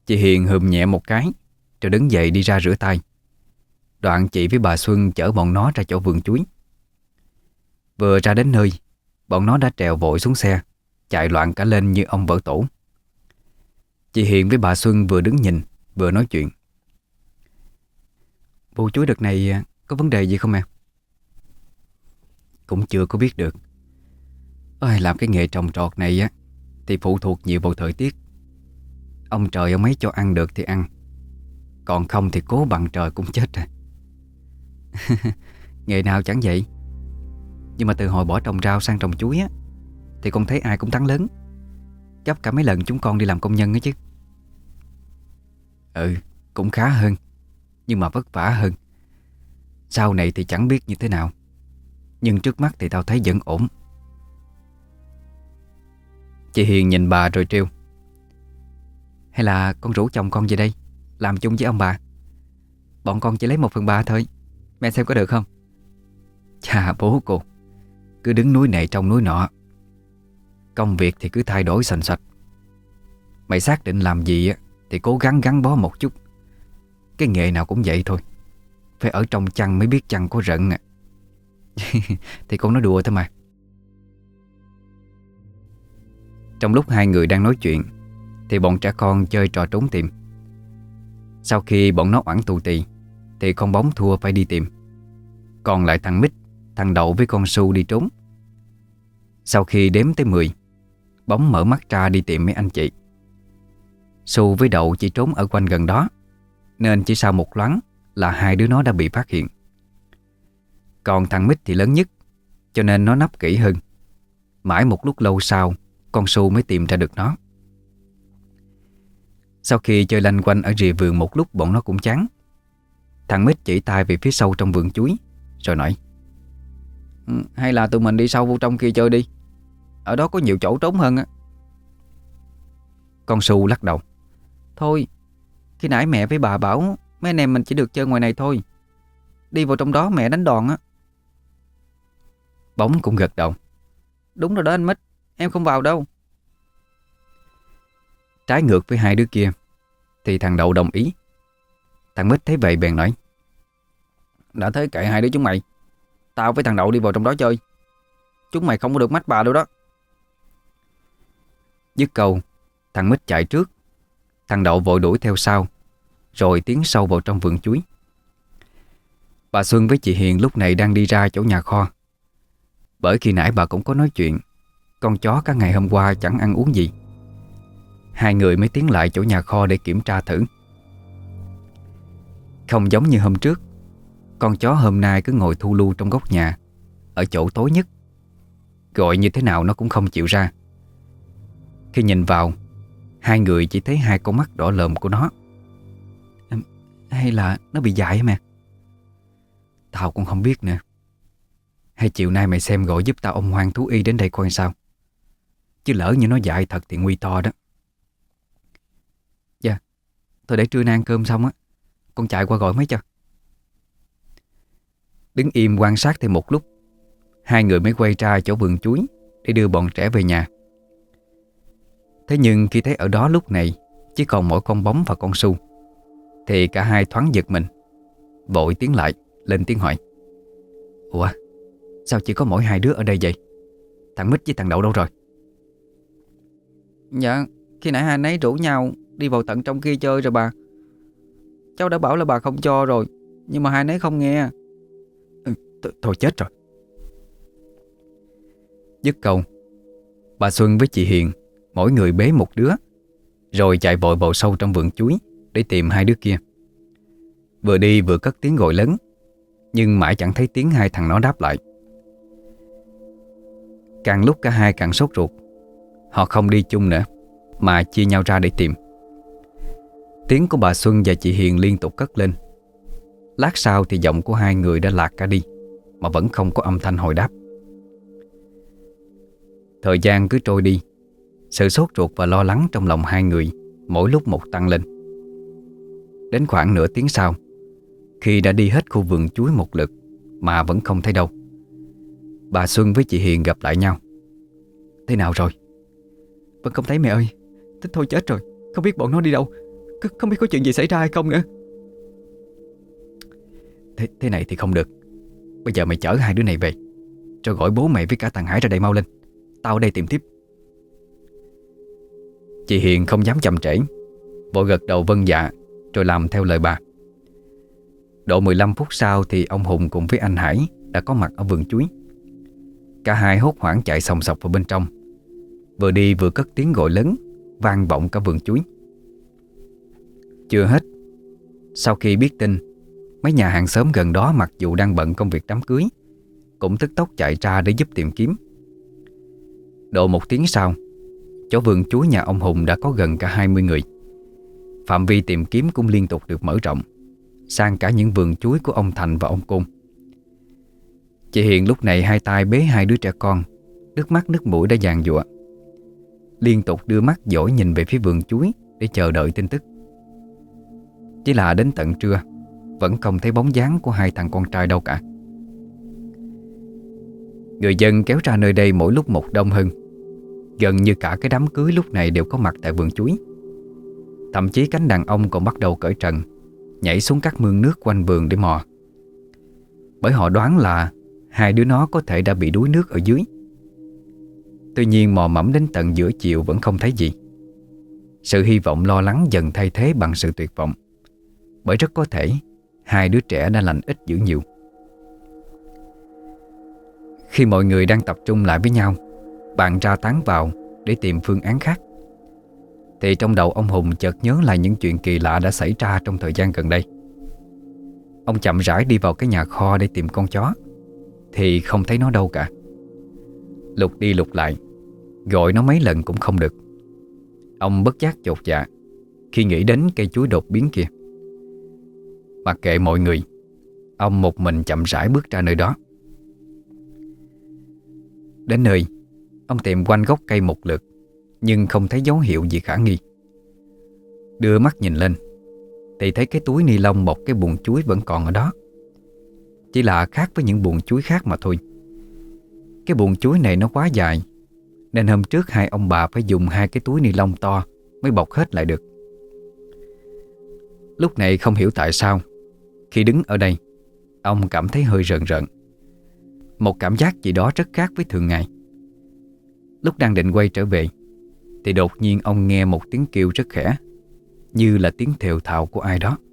Chị Hiền hừm nhẹ một cái rồi đứng dậy đi ra rửa tay. Đoạn chị với bà Xuân chở bọn nó ra chỗ vườn chuối. Vừa ra đến nơi, bọn nó đã trèo vội xuống xe, chạy loạn cả lên như ông vỡ tổ. Chị Hiền với bà Xuân vừa đứng nhìn vừa nói chuyện. Vụ chuối đợt này có vấn đề gì không em? Cũng chưa có biết được. Ôi, làm cái nghề trồng trọt này á thì phụ thuộc nhiều vào thời tiết. Ông trời ông ấy cho ăn được thì ăn, còn không thì cố bằng trời cũng chết rồi. Nghề nào chẳng vậy. Nhưng mà từ hồi bỏ trồng rau sang trồng chuối á thì con thấy ai cũng thắng lớn, gấp cả mấy lần chúng con đi làm công nhân ấy chứ. Ừ, cũng khá hơn, nhưng mà vất vả hơn. Sau này thì chẳng biết như thế nào, nhưng trước mắt thì tao thấy vẫn ổn. Chị Hiền nhìn bà rồi trêu. Hay là con rủ chồng con về đây làm chung với ông bà. Bọn con chỉ lấy một phần ba thôi, mẹ xem có được không? Chà bố cô, cứ đứng núi này trong núi nọ, công việc thì cứ thay đổi sành sạch. Mày xác định làm gì á thì cố gắng gắn bó một chút. Cái nghề nào cũng vậy thôi, phải ở trong chăn mới biết chăn có rận à. Thì con nói đùa thôi mà. Trong lúc hai người đang nói chuyện thì bọn trẻ con chơi trò trốn tìm. Sau khi bọn nó oẳn tù tì thì con bóng thua phải đi tìm. Còn lại thằng Mít, thằng Đậu với con Su đi trốn. Sau khi đếm tới mười, bóng mở mắt ra đi tìm mấy anh chị. Su với Đậu chỉ trốn ở quanh gần đó, nên chỉ sau một loáng là hai đứa nó đã bị phát hiện. Còn thằng Mít thì lớn nhất, cho nên nó nấp kỹ hơn. Mãi một lúc lâu sau, con Su mới tìm ra được nó. Sau khi chơi lanh quanh ở rìa vườn một lúc bọn nó cũng chán. Thằng Mít chỉ tay về phía sâu trong vườn chuối rồi nói: "Ừ, hay là tụi mình đi sâu vô trong kia chơi đi, ở đó có nhiều chỗ trốn hơn á." Con Su lắc đầu: "Thôi, khi nãy mẹ với bà bảo mấy anh em mình chỉ được chơi ngoài này thôi, đi vào trong đó mẹ đánh đòn á." Bóng cũng gật đầu: "Đúng rồi đó anh Mít, em không vào đâu." Trái ngược với hai đứa kia thì thằng Đậu đồng ý. Thằng Mít thấy vậy bèn nói: "Đã thế kệ hai đứa chúng mày, tao với thằng Đậu đi vào trong đó chơi. Chúng mày không có được mách bà đâu đó." Dứt câu, thằng Mít chạy trước, thằng Đậu vội đuổi theo sau, rồi tiến sâu vào trong vườn chuối. Bà Xuân với chị Hiền lúc này đang đi ra chỗ nhà kho. Bởi khi nãy bà cũng có nói chuyện con chó cả ngày hôm qua chẳng ăn uống gì. Hai người mới tiến lại chỗ nhà kho để kiểm tra thử. Không giống như hôm trước, con chó hôm nay cứ ngồi thu lu trong góc nhà, ở chỗ tối nhất. Gọi như thế nào nó cũng không chịu ra. Khi nhìn vào, hai người chỉ thấy hai con mắt đỏ lòm của nó. Hay là nó bị dại hả mẹ? Tao cũng không biết nữa. Hay chiều nay mày xem gọi giúp tao ông Hoang thú y đến đây coi sao. Chứ lỡ như nó dại thật thì nguy to đó. Dạ, thôi để trưa nay ăn cơm xong á, con chạy qua gọi mấy cho. Đứng im quan sát thêm một lúc, hai người mới quay ra chỗ vườn chuối để đưa bọn trẻ về nhà. Thế nhưng khi thấy ở đó lúc này chỉ còn mỗi con Bóng và con Su thì cả hai thoáng giật mình, vội tiến lại lên tiếng hỏi: "Ủa, sao chỉ có mỗi hai đứa ở đây vậy? Thằng Mít với thằng Đậu đâu rồi?" "Dạ, khi nãy hai nấy rủ nhau đi vào tận trong kia chơi rồi bà. Cháu đã bảo là bà không cho rồi, nhưng mà hai nấy không nghe." Ừ, th- Thôi chết rồi. Dứt câu, bà Xuân với chị Hiền mỗi người bế một đứa, rồi chạy vội vào sâu trong vườn chuối để tìm hai đứa kia. Vừa đi vừa cất tiếng gọi lớn, nhưng mãi chẳng thấy tiếng hai thằng nó đáp lại. Càng lúc cả hai càng sốt ruột. Họ không đi chung nữa, mà chia nhau ra để tìm. Tiếng của bà Xuân và chị Hiền liên tục cất lên. Lát sau thì giọng của hai người đã lạc cả đi, mà vẫn không có âm thanh hồi đáp. Thời gian cứ trôi đi, sự sốt ruột và lo lắng trong lòng hai người mỗi lúc một tăng lên. Đến khoảng nửa tiếng sau, khi đã đi hết khu vườn chuối một lượt mà vẫn không thấy đâu, bà Xuân với chị Hiền gặp lại nhau. "Thế nào rồi?" "Vẫn không thấy mẹ ơi. Thế thôi chết rồi, không biết bọn nó đi đâu. Không biết có chuyện gì xảy ra hay không nữa. Thế, thế này thì không được. Bây giờ mày chở hai đứa này về, rồi gọi bố mày với cả thằng Hải ra đây mau lên. Tao ở đây tìm tiếp. Chị Hiền không dám chậm trễ, vội gật đầu vâng dạ, rồi làm theo lời bà. Độ mười lăm phút sau thì ông Hùng cùng với anh Hải đã có mặt ở vườn chuối. Cả hai hốt hoảng chạy sòng sọc vào bên trong. Vừa đi vừa cất tiếng gọi lớn, vang vọng cả vườn chuối. Chưa hết, sau khi biết tin, mấy nhà hàng xóm gần đó mặc dù đang bận công việc đám cưới, cũng tức tốc chạy ra để giúp tìm kiếm. Độ một tiếng sau, chỗ vườn chuối nhà ông Hùng đã có gần cả hai mươi người. Phạm vi tìm kiếm cũng liên tục được mở rộng sang cả những vườn chuối của ông Thành và ông Côn. Chị Hiền lúc này hai tay bế hai đứa trẻ con, nước mắt nước mũi đã giàn giụa, liên tục đưa mắt dõi nhìn về phía vườn chuối để chờ đợi tin tức. Chỉ là đến tận trưa vẫn không thấy bóng dáng của hai thằng con trai đâu cả. Người dân kéo ra nơi đây mỗi lúc một đông hơn. Gần như cả cái đám cưới lúc này đều có mặt tại vườn chuối. Thậm chí cánh đàn ông còn bắt đầu cởi trần, nhảy xuống các mương nước quanh vườn để mò. Bởi họ đoán là hai đứa nó có thể đã bị đuối nước ở dưới. Tuy nhiên mò mẫm đến tận giữa chiều vẫn không thấy gì. Sự hy vọng lo lắng dần thay thế bằng sự tuyệt vọng, bởi rất có thể hai đứa trẻ đã lành ít dữ nhiều. Khi mọi người đang tập trung lại với nhau, bàn ra tán vào để tìm phương án khác, thì trong đầu ông Hùng chợt nhớ lại những chuyện kỳ lạ đã xảy ra trong thời gian gần đây. Ông chậm rãi đi vào cái nhà kho để tìm con chó, thì không thấy nó đâu cả. Lục đi lục lại, gọi nó mấy lần cũng không được. Ông bất giác chột dạ khi nghĩ đến cây chuối đột biến kia. Mặc kệ mọi người, ông một mình chậm rãi bước ra nơi đó. Đến nơi, ông tìm quanh gốc cây một lượt, nhưng không thấy dấu hiệu gì khả nghi. Đưa mắt nhìn lên thì thấy cái túi ni lông bọc cái buồng chuối vẫn còn ở đó. Chỉ là khác với những buồng chuối khác mà thôi. Cái buồng chuối này nó quá dài, nên hôm trước hai ông bà phải dùng hai cái túi ni lông to mới bọc hết lại được. Lúc này không hiểu tại sao, khi đứng ở đây, ông cảm thấy hơi rợn rợn. Một cảm giác gì đó rất khác với thường ngày. Lúc đang định quay trở về, thì đột nhiên ông nghe một tiếng kêu rất khẽ, như là tiếng thều thào của ai đó.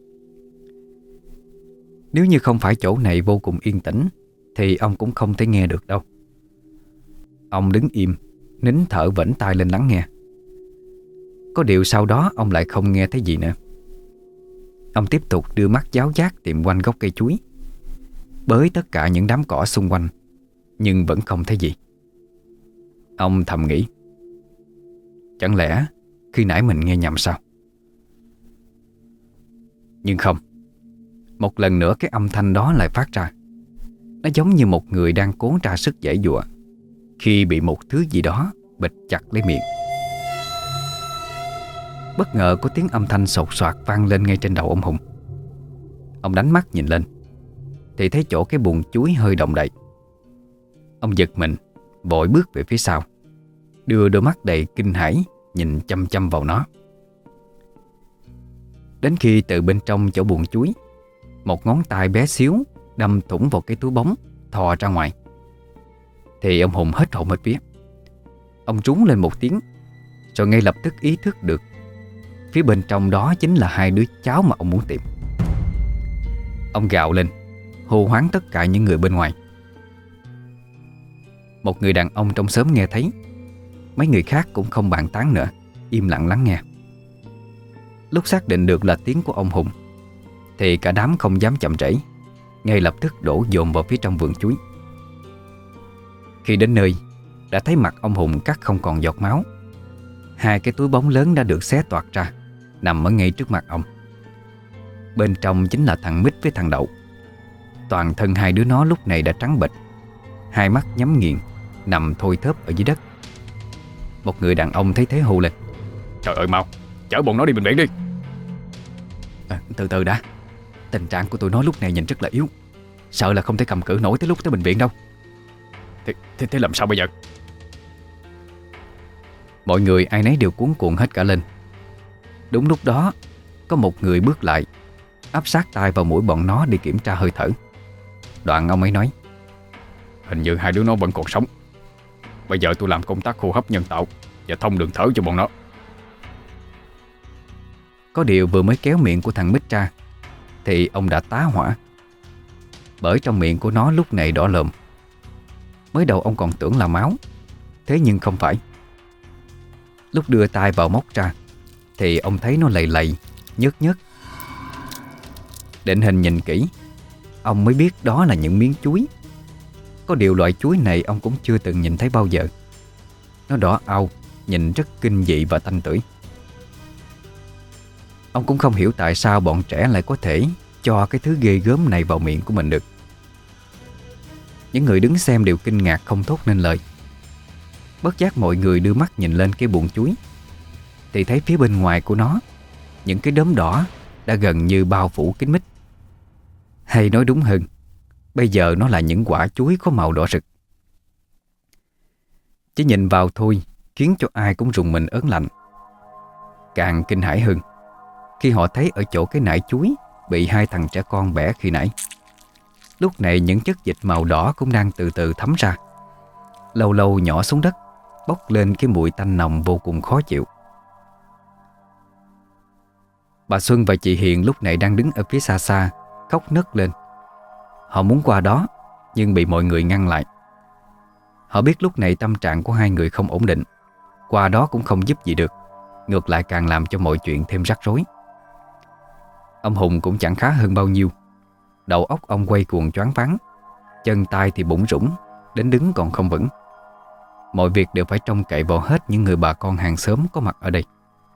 Nếu như không phải chỗ này vô cùng yên tĩnh, thì ông cũng không thể nghe được đâu. Ông đứng im, nín thở vểnh tai lên lắng nghe. Có điều sau đó ông lại không nghe thấy gì nữa. Ông tiếp tục đưa mắt giáo giác tìm quanh gốc cây chuối, bới tất cả những đám cỏ xung quanh, nhưng vẫn không thấy gì. Ông thầm nghĩ, chẳng lẽ khi nãy mình nghe nhầm sao? Nhưng không. Một lần nữa cái âm thanh đó lại phát ra. Nó giống như một người đang cố ra sức giãy giụa khi bị một thứ gì đó bịt chặt lấy miệng. Bất ngờ có tiếng âm thanh sột soạt vang lên ngay trên đầu ông Hùng. Ông đánh mắt nhìn lên thì thấy chỗ cái buồng chuối hơi động đậy. Ông giật mình, vội bước về phía sau, đưa đôi mắt đầy kinh hãi nhìn chăm chăm vào nó. Đến khi từ bên trong chỗ buồng chuối, một ngón tay bé xíu đâm thủng vào cái túi bóng thò ra ngoài, thì ông Hùng hết hồn hết vía. Ông trú lên một tiếng, rồi ngay lập tức ý thức được phía bên trong đó chính là hai đứa cháu mà ông muốn tìm. Ông gào lên, hô hoán tất cả những người bên ngoài. Một người đàn ông trong xóm nghe thấy, mấy người khác cũng không bàn tán nữa, im lặng lắng nghe. Lúc xác định được là tiếng của ông Hùng, thì cả đám không dám chậm trễ, ngay lập tức đổ dồn vào phía trong vườn chuối. Khi đến nơi, đã thấy mặt ông Hùng cắt không còn giọt máu. Hai cái túi bóng lớn đã được xé toạc ra, nằm ở ngay trước mặt ông. Bên trong chính là thằng Mít với thằng Đậu. Toàn thân hai đứa nó lúc này đã trắng bệch, hai mắt nhắm nghiền, nằm thôi thớp ở dưới đất. Một người đàn ông thấy thế hô lên, trời ơi, mau chở bọn nó đi bệnh viện đi. À, từ từ đã. Tình trạng của tụi nó lúc này nhìn rất là yếu, sợ là không thể cầm cự nổi tới lúc tới bệnh viện đâu. Thế, thế, thế làm sao bây giờ? Mọi người ai nấy đều cuống cuồng hết cả lên. Đúng lúc đó có một người bước lại, áp sát tai vào mũi bọn nó để kiểm tra hơi thở. Đoạn ông ấy nói: Hình như hai đứa nó vẫn còn sống. Bây giờ tôi làm công tác hô hấp nhân tạo và thông đường thở cho bọn nó. Có điều vừa mới kéo miệng của thằng Mít ra thì ông đã tá hỏa, bởi trong miệng của nó lúc này đỏ lồm. Mới đầu ông còn tưởng là máu, thế nhưng không phải. Lúc đưa tay vào móc ra thì ông thấy nó lầy lầy, nhớt nhớt. Định hình nhìn kỹ, ông mới biết đó là những miếng chuối. Có điều loại chuối này ông cũng chưa từng nhìn thấy bao giờ. Nó đỏ au, nhìn rất kinh dị và tanh tưởi. Ông cũng không hiểu tại sao bọn trẻ lại có thể cho cái thứ ghê gớm này vào miệng của mình được. Những người đứng xem đều kinh ngạc không thốt nên lời. Bất giác mọi người đưa mắt nhìn lên cái buồng chuối thì thấy phía bên ngoài của nó những cái đốm đỏ đã gần như bao phủ kín mít. Hay nói đúng hơn, bây giờ nó là những quả chuối có màu đỏ rực. Chỉ nhìn vào thôi khiến cho ai cũng rùng mình ớn lạnh. Càng kinh hãi hơn khi họ thấy ở chỗ cái nải chuối bị hai thằng trẻ con bẻ khi nãy, lúc này những chất dịch màu đỏ cũng đang từ từ thấm ra, lâu lâu nhỏ xuống đất, bốc lên cái mùi tanh nồng vô cùng khó chịu. Bà Xuân và chị Hiền lúc này đang đứng ở phía xa xa, khóc nấc lên. Họ muốn qua đó nhưng bị mọi người ngăn lại. Họ biết lúc này tâm trạng của hai người không ổn định, qua đó cũng không giúp gì được, ngược lại càng làm cho mọi chuyện thêm rắc rối. Ông Hùng cũng chẳng khá hơn bao nhiêu. Đầu óc ông quay cuồng choáng váng, chân tay thì bủn rủn, đến đứng còn không vững. Mọi việc đều phải trông cậy vào hết những người bà con hàng xóm có mặt ở đây.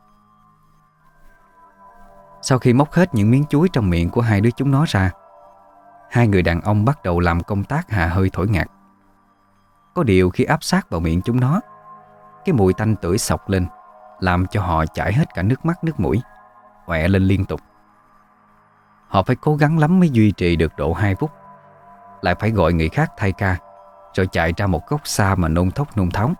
Sau khi móc hết những miếng chuối trong miệng của hai đứa chúng nó ra, hai người đàn ông bắt đầu làm công tác hà hơi thổi ngạt. Có điều khi áp sát vào miệng chúng nó, cái mùi tanh tưởi xộc lên, làm cho họ chảy hết cả nước mắt nước mũi, ọe lên liên tục. Họ phải cố gắng lắm mới duy trì được độ hai phút, lại phải gọi người khác thay ca, rồi chạy ra một góc xa mà nôn thốc nôn tháo.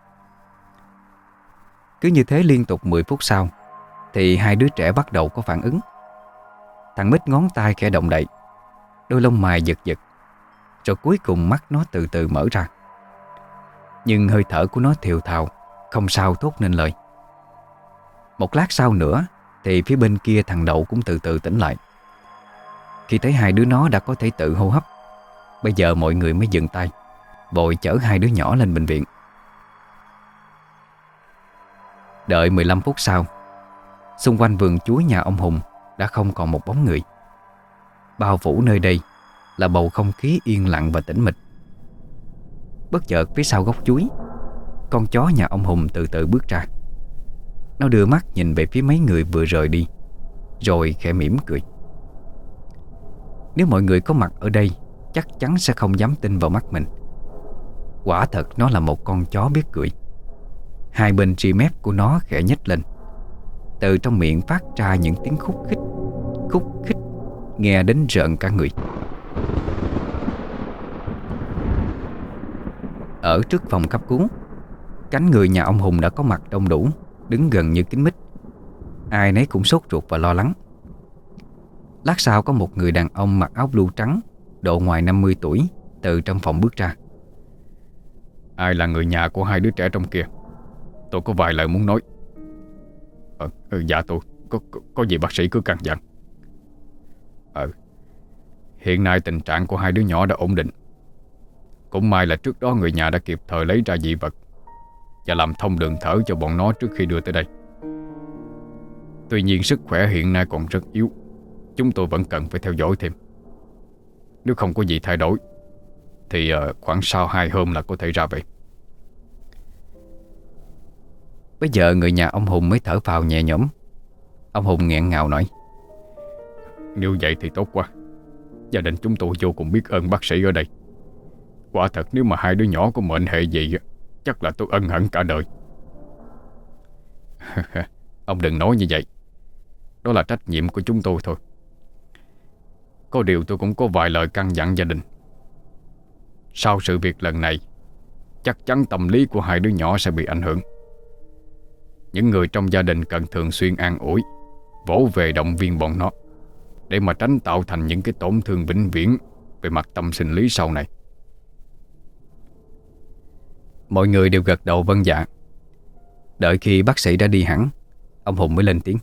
Cứ như thế liên tục mười phút sau thì hai đứa trẻ bắt đầu có phản ứng. Thằng Mít ngón tay khẽ động đậy, đôi lông mày giật giật, rồi cuối cùng mắt nó từ từ mở ra. Nhưng hơi thở của nó thều thào, không sao thốt nên lời. Một lát sau nữa thì phía bên kia thằng Đậu cũng từ từ tỉnh lại. Khi thấy hai đứa nó đã có thể tự hô hấp, bây giờ mọi người mới dừng tay, vội chở hai đứa nhỏ lên bệnh viện. Đợi mười lăm phút sau, xung quanh vườn chuối nhà ông Hùng đã không còn một bóng người. Bao phủ nơi đây là bầu không khí yên lặng và tĩnh mịch. Bất chợt phía sau gốc chuối, con chó nhà ông Hùng từ từ bước ra. Nó đưa mắt nhìn về phía mấy người vừa rời đi, rồi khẽ mỉm cười. Nếu mọi người có mặt ở đây chắc chắn sẽ không dám tin vào mắt mình. Quả thật nó là một con chó biết cười. Hai bên ri mép của nó khẽ nhếch lên, từ trong miệng phát ra những tiếng khúc khích, khúc khích, nghe đến rợn cả người. Ở trước phòng cấp cứu, cánh người nhà ông Hùng đã có mặt đông đủ, đứng gần như kín mít. Ai nấy cũng sốt ruột và lo lắng. Lát sau có một người đàn ông mặc áo blue trắng, độ ngoài năm mươi tuổi, từ trong phòng bước ra. Ai là người nhà của hai đứa trẻ trong kia? Tôi có vài lời muốn nói. Ờ, ừ, dạ tôi có, có Có gì bác sĩ cứ căn dặn. Ờ Hiện nay tình trạng của hai đứa nhỏ đã ổn định. Cũng may là trước đó người nhà đã kịp thời lấy ra dị vật và làm thông đường thở cho bọn nó trước khi đưa tới đây. Tuy nhiên sức khỏe hiện nay còn rất yếu, chúng tôi vẫn cần phải theo dõi thêm. Nếu không có gì thay đổi thì uh, khoảng sau hai hôm là có thể ra về. Bây giờ người nhà ông Hùng mới thở phào nhẹ nhõm. Ông Hùng nghẹn ngào nói: Nếu vậy thì tốt quá. Gia đình chúng tôi vô cùng biết ơn bác sĩ ở đây. Quả thật nếu mà hai đứa nhỏ có mệnh hệ gì chắc là tôi ân hận cả đời. Ông đừng nói như vậy. Đó là trách nhiệm của chúng tôi thôi. Có điều tôi cũng có vài lời căn dặn gia đình. Sau sự việc lần này, chắc chắn tâm lý của hai đứa nhỏ sẽ bị ảnh hưởng. Những người trong gia đình cần thường xuyên an ủi, vỗ về động viên bọn nó, để mà tránh tạo thành những cái tổn thương vĩnh viễn về mặt tâm sinh lý sau này. Mọi người đều gật đầu vâng dạ. Đợi khi bác sĩ đã đi hẳn, ông Hùng mới lên tiếng.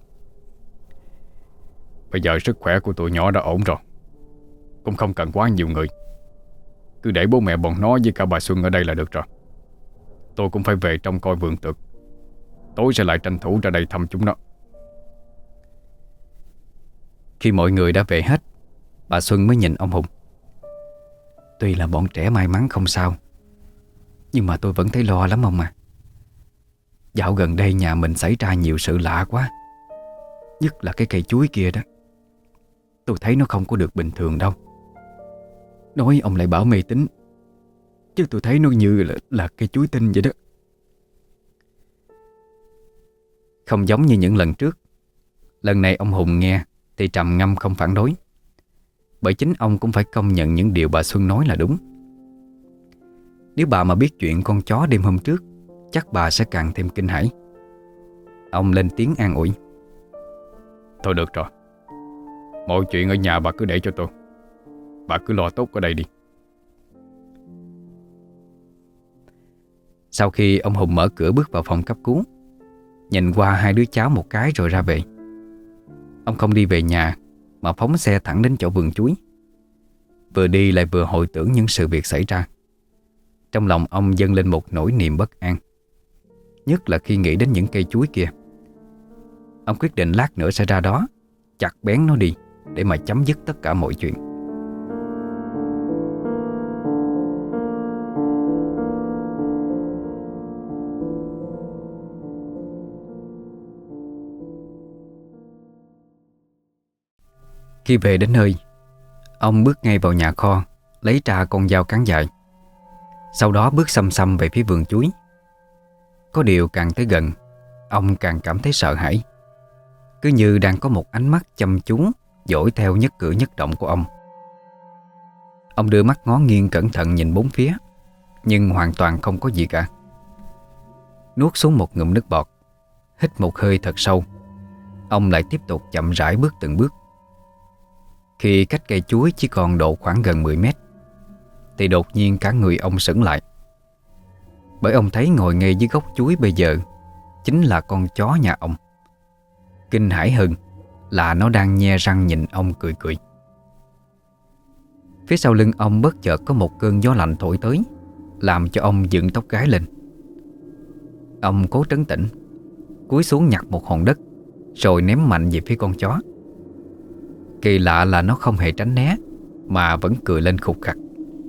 Bây giờ sức khỏe của tụi nhỏ đã ổn rồi, cũng không cần quá nhiều người. Cứ để bố mẹ bọn nó với cả bà Xuân ở đây là được rồi. Tôi cũng phải về trông coi vườn tược. Tối sẽ lại tranh thủ ra đây thăm chúng nó. Khi mọi người đã về hết, bà Xuân mới nhìn ông Hùng. Tuy là bọn trẻ may mắn không sao, nhưng mà tôi vẫn thấy lo lắm ông à. Dạo gần đây nhà mình xảy ra nhiều sự lạ quá. Nhất là cái cây chuối kia đó. Tôi thấy nó không có được bình thường đâu. Nói ông lại bảo mê tín, chứ tôi thấy nó như là, là cây chuối tinh vậy đó. Không giống như những lần trước, lần này ông Hùng nghe thì trầm ngâm không phản đối. Bởi chính ông cũng phải công nhận những điều bà Xuân nói là đúng. Nếu bà mà biết chuyện con chó đêm hôm trước, chắc bà sẽ càng thêm kinh hãi. Ông lên tiếng an ủi. Thôi được rồi, mọi chuyện ở nhà bà cứ để cho tôi. Bà cứ lo tốt ở đây đi. Sau khi ông Hùng mở cửa bước vào phòng cấp cứu, nhìn qua hai đứa cháu một cái rồi ra về. Ông không đi về nhà mà phóng xe thẳng đến chỗ vườn chuối. Vừa đi lại vừa hồi tưởng những sự việc xảy ra. Trong lòng ông dâng lên một nỗi niềm bất an, nhất là khi nghĩ đến những cây chuối kia. Ông quyết định lát nữa sẽ ra đó chặt bén nó đi, để mà chấm dứt tất cả mọi chuyện. Khi về đến nơi, ông bước ngay vào nhà kho, lấy ra con dao cán dài. Sau đó bước xăm xăm về phía vườn chuối. Có điều càng tới gần, ông càng cảm thấy sợ hãi. Cứ như đang có một ánh mắt chăm chú dõi theo nhất cử nhất động của ông. Ông đưa mắt ngó nghiêng cẩn thận nhìn bốn phía, nhưng hoàn toàn không có gì cả. Nuốt xuống một ngụm nước bọt, hít một hơi thật sâu, ông lại tiếp tục chậm rãi bước từng bước. Khi cách cây chuối chỉ còn độ khoảng gần mười mét, thì đột nhiên cả người ông sững lại. Bởi ông thấy ngồi ngay dưới gốc chuối bây giờ chính là con chó nhà ông. Kinh hãi hơn là nó đang nhe răng nhìn ông cười cười. Phía sau lưng ông bất chợt có một cơn gió lạnh thổi tới, làm cho ông dựng tóc gáy lên. Ông cố trấn tĩnh, cúi xuống nhặt một hòn đất, rồi ném mạnh về phía con chó. Kỳ lạ là nó không hề tránh né, mà vẫn cười lên khục khặc.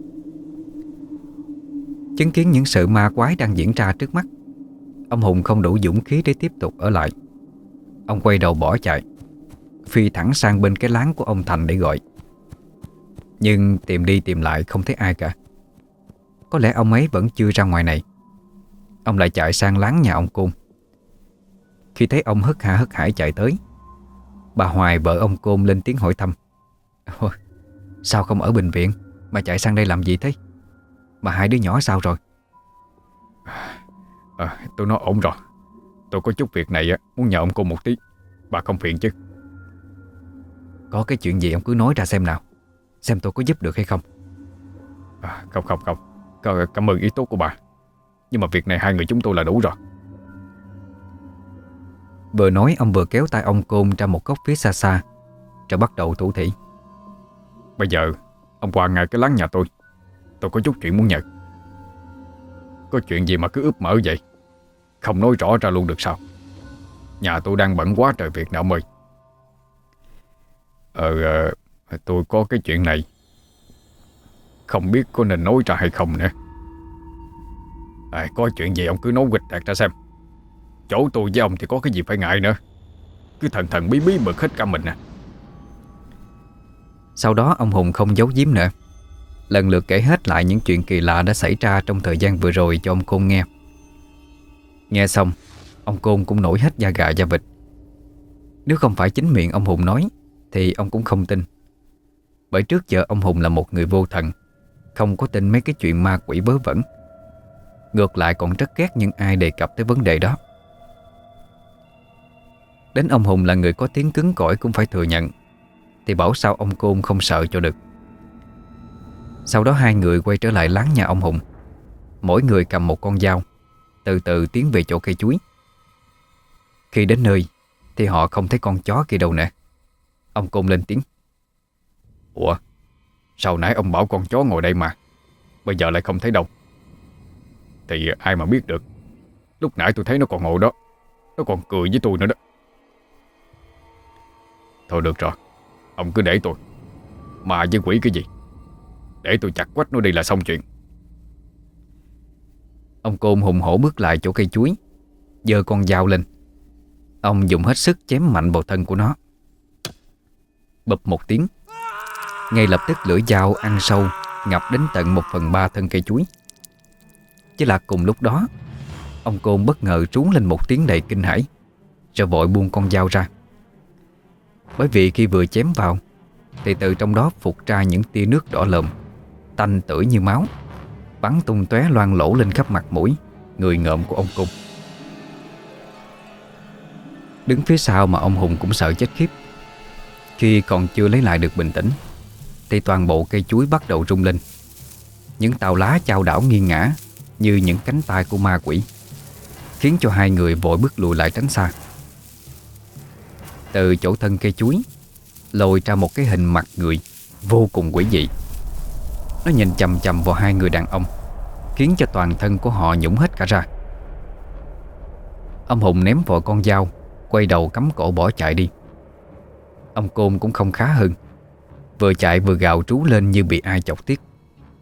Chứng kiến những sự ma quái đang diễn ra trước mắt, ông Hùng không đủ dũng khí để tiếp tục ở lại. Ông quay đầu bỏ chạy, phi thẳng sang bên cái láng của ông Thành để gọi. Nhưng tìm đi tìm lại không thấy ai cả. Có lẽ ông ấy vẫn chưa ra ngoài này. Ông lại chạy sang láng nhà ông Côn. Khi thấy ông hớt ha hớt hải chạy tới, bà Hoài vợ ông Côn lên tiếng hỏi thăm. Ôi, sao không ở bệnh viện mà chạy sang đây làm gì thế? Mà hai đứa nhỏ sao rồi? À, tôi nói ổn rồi. Tôi có chút việc này muốn nhờ ông Côn một tí. Bà không phiền chứ? Có cái chuyện gì ông cứ nói ra xem nào, xem tôi có giúp được hay không. À, không không không Cảm ơn ý tốt của bà, nhưng mà việc này hai người chúng tôi là đủ rồi. Vừa nói ông vừa kéo tay ông Côn ra một góc phía xa xa, rồi bắt đầu thủ thỉ. Bây giờ ông qua ngay cái láng nhà tôi. Tôi có chút chuyện muốn nhờ. Có chuyện gì mà cứ úp mở vậy, không nói rõ ra luôn được sao? Nhà tôi đang bận quá trời việc nè ông ơi. Ờ, tôi có cái chuyện này, không biết có nên nói ra hay không nữa. À, có chuyện gì ông cứ nói quịch đạt ra xem. Chỗ tôi với ông thì có cái gì phải ngại nữa. Cứ thần thần bí bí bực hết cả mình nè. Sau đó ông Hùng không giấu giếm nữa, lần lượt kể hết lại những chuyện kỳ lạ đã xảy ra trong thời gian vừa rồi cho ông Côn nghe. Nghe xong, ông Côn cũng nổi hết da gà da vịt. Nếu không phải chính miệng ông Hùng nói thì ông cũng không tin. Bởi trước giờ ông Hùng là một người vô thần, không có tin mấy cái chuyện ma quỷ vớ vẩn. Ngược lại còn rất ghét những ai đề cập tới vấn đề đó. Đến ông Hùng là người có tiếng cứng cỏi cũng phải thừa nhận, thì bảo sao ông Côn không sợ cho được. Sau đó hai người quay trở lại láng nhà ông Hùng, mỗi người cầm một con dao, từ từ tiến về chỗ cây chuối. Khi đến nơi thì họ không thấy con chó kia đâu nè. Ông Côn lên tiếng: Ủa, sao nãy ông bảo con chó ngồi đây mà bây giờ lại không thấy đâu? Thì ai mà biết được, lúc nãy tôi thấy nó còn ngồi đó, nó còn cười với tôi nữa đó. Thôi được rồi, ông cứ để tôi. Mà với quỷ cái gì, để tôi chặt quách nó đi là xong chuyện. Ông Côn hùng hổ bước lại chỗ cây chuối, giơ con dao lên. Ông dùng hết sức chém mạnh vào thân của nó. Bụp một tiếng, ngay lập tức lưỡi dao ăn sâu, ngập đến tận một phần ba thân cây chuối. Chỉ là cùng lúc đó, ông Côn bất ngờ trú lên một tiếng đầy kinh hãi, rồi vội buông con dao ra. Bởi vì khi vừa chém vào thì từ trong đó phụt ra những tia nước đỏ lòm, tanh tưởi như máu, bắn tung tóe loang lổ lên khắp mặt mũi, người ngợm của ông Côn. Đứng phía sau mà ông Hùng cũng sợ chết khiếp. Khi còn chưa lấy lại được bình tĩnh thì toàn bộ cây chuối bắt đầu rung lên. Những tàu lá chao đảo nghiêng ngã như những cánh tay của ma quỷ, khiến cho hai người vội bước lùi lại tránh xa. Từ chỗ thân cây chuối lồi ra một cái hình mặt người vô cùng quỷ dị. Nó nhìn chằm chằm vào hai người đàn ông, khiến cho toàn thân của họ nhũng hết cả ra. Ông Hùng ném vội con dao, quay đầu cắm cổ bỏ chạy đi. Ông Côn cũng không khá hơn, vừa chạy vừa gào trú lên như bị ai chọc tiết.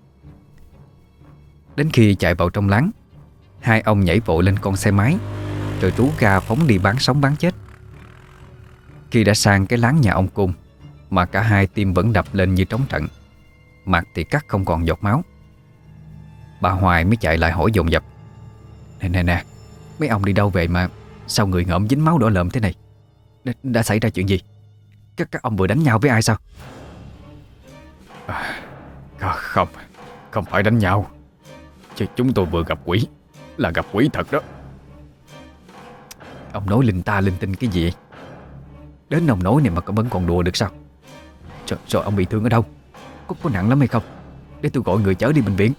Đến khi chạy vào trong láng, hai ông nhảy vội lên con xe máy, rồi trú ga phóng đi bán sống bán chết. Khi đã sang cái láng nhà ông Côn, mà cả hai tim vẫn đập lên như trống trận, mặt thì cắt không còn giọt máu, bà Hoài mới chạy lại hỏi dồn dập: Nè nè nè, mấy ông đi đâu về mà sao người ngợm dính máu đỏ lợm thế này? Đã, đã xảy ra chuyện gì? Các các ông vừa đánh nhau với ai sao? À, không, không phải đánh nhau, chứ chúng tôi vừa gặp quỷ, là gặp quỷ thật đó. Ông nói linh ta linh tinh cái gì vậy? Đến nông nỗi này mà vẫn còn đùa được sao? Rồi, rồi ông bị thương ở đâu? Có, có nặng lắm hay không? Để tôi gọi người chở đi bệnh viện.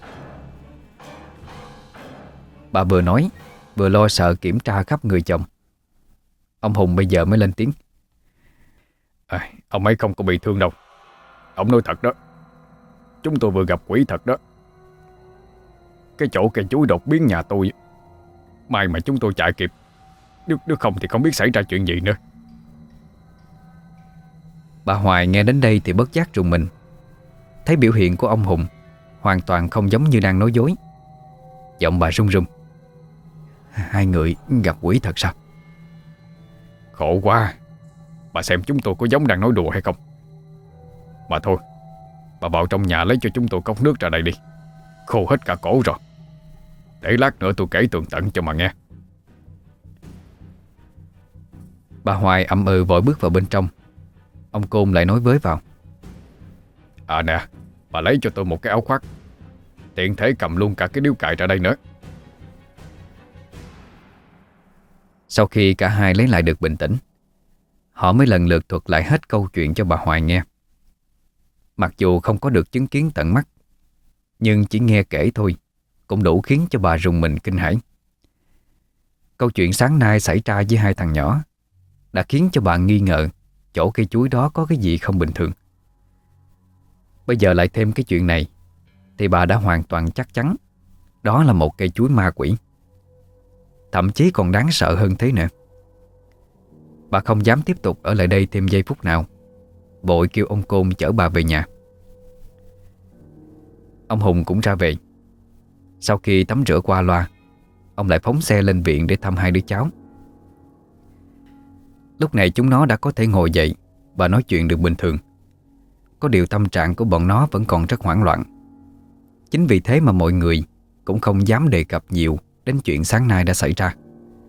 Bà vừa nói vừa lo sợ kiểm tra khắp người chồng. Ông Hùng bây giờ mới lên tiếng: À, ông ấy không có bị thương đâu. Ông nói thật đó, chúng tôi vừa gặp quỷ thật đó. Cái chỗ cây chuối đột biến nhà tôi, may mà chúng tôi chạy kịp, Nếu, nếu không thì không biết xảy ra chuyện gì nữa. Bà Hoài nghe đến đây thì bất giác rùng mình. Thấy biểu hiện của ông Hùng hoàn toàn không giống như đang nói dối. Giọng bà run run: Hai người gặp quỷ thật sao? Khổ quá. Bà xem chúng tôi có giống đang nói đùa hay không? Mà thôi, bà vào trong nhà lấy cho chúng tôi cốc nước ra đây đi. Khô hết cả cổ rồi. Để lát nữa tôi kể tường tận cho mà nghe. Bà Hoài ậm ừ vội bước vào bên trong. Ông Côn lại nói với vào: À nè, bà lấy cho tôi một cái áo khoác, tiện thể cầm luôn cả cái điếu cày ra đây nữa. Sau khi cả hai lấy lại được bình tĩnh, họ mới lần lượt thuật lại hết câu chuyện cho bà Hoài nghe. Mặc dù không có được chứng kiến tận mắt, nhưng chỉ nghe kể thôi cũng đủ khiến cho bà rùng mình kinh hãi. Câu chuyện sáng nay xảy ra với hai thằng nhỏ đã khiến cho bà nghi ngờ chỗ cây chuối đó có cái gì không bình thường. Bây giờ lại thêm cái chuyện này thì bà đã hoàn toàn chắc chắn đó là một cây chuối ma quỷ. Thậm chí còn đáng sợ hơn thế nữa. Bà không dám tiếp tục ở lại đây thêm giây phút nào, vội kêu ông Côn chở bà về nhà. Ông Hùng cũng ra về. Sau khi tắm rửa qua loa, ông lại phóng xe lên viện để thăm hai đứa cháu. Lúc này chúng nó đã có thể ngồi dậy và nói chuyện được bình thường. Có điều tâm trạng của bọn nó vẫn còn rất hoảng loạn. Chính vì thế mà mọi người cũng không dám đề cập nhiều đến chuyện sáng nay đã xảy ra.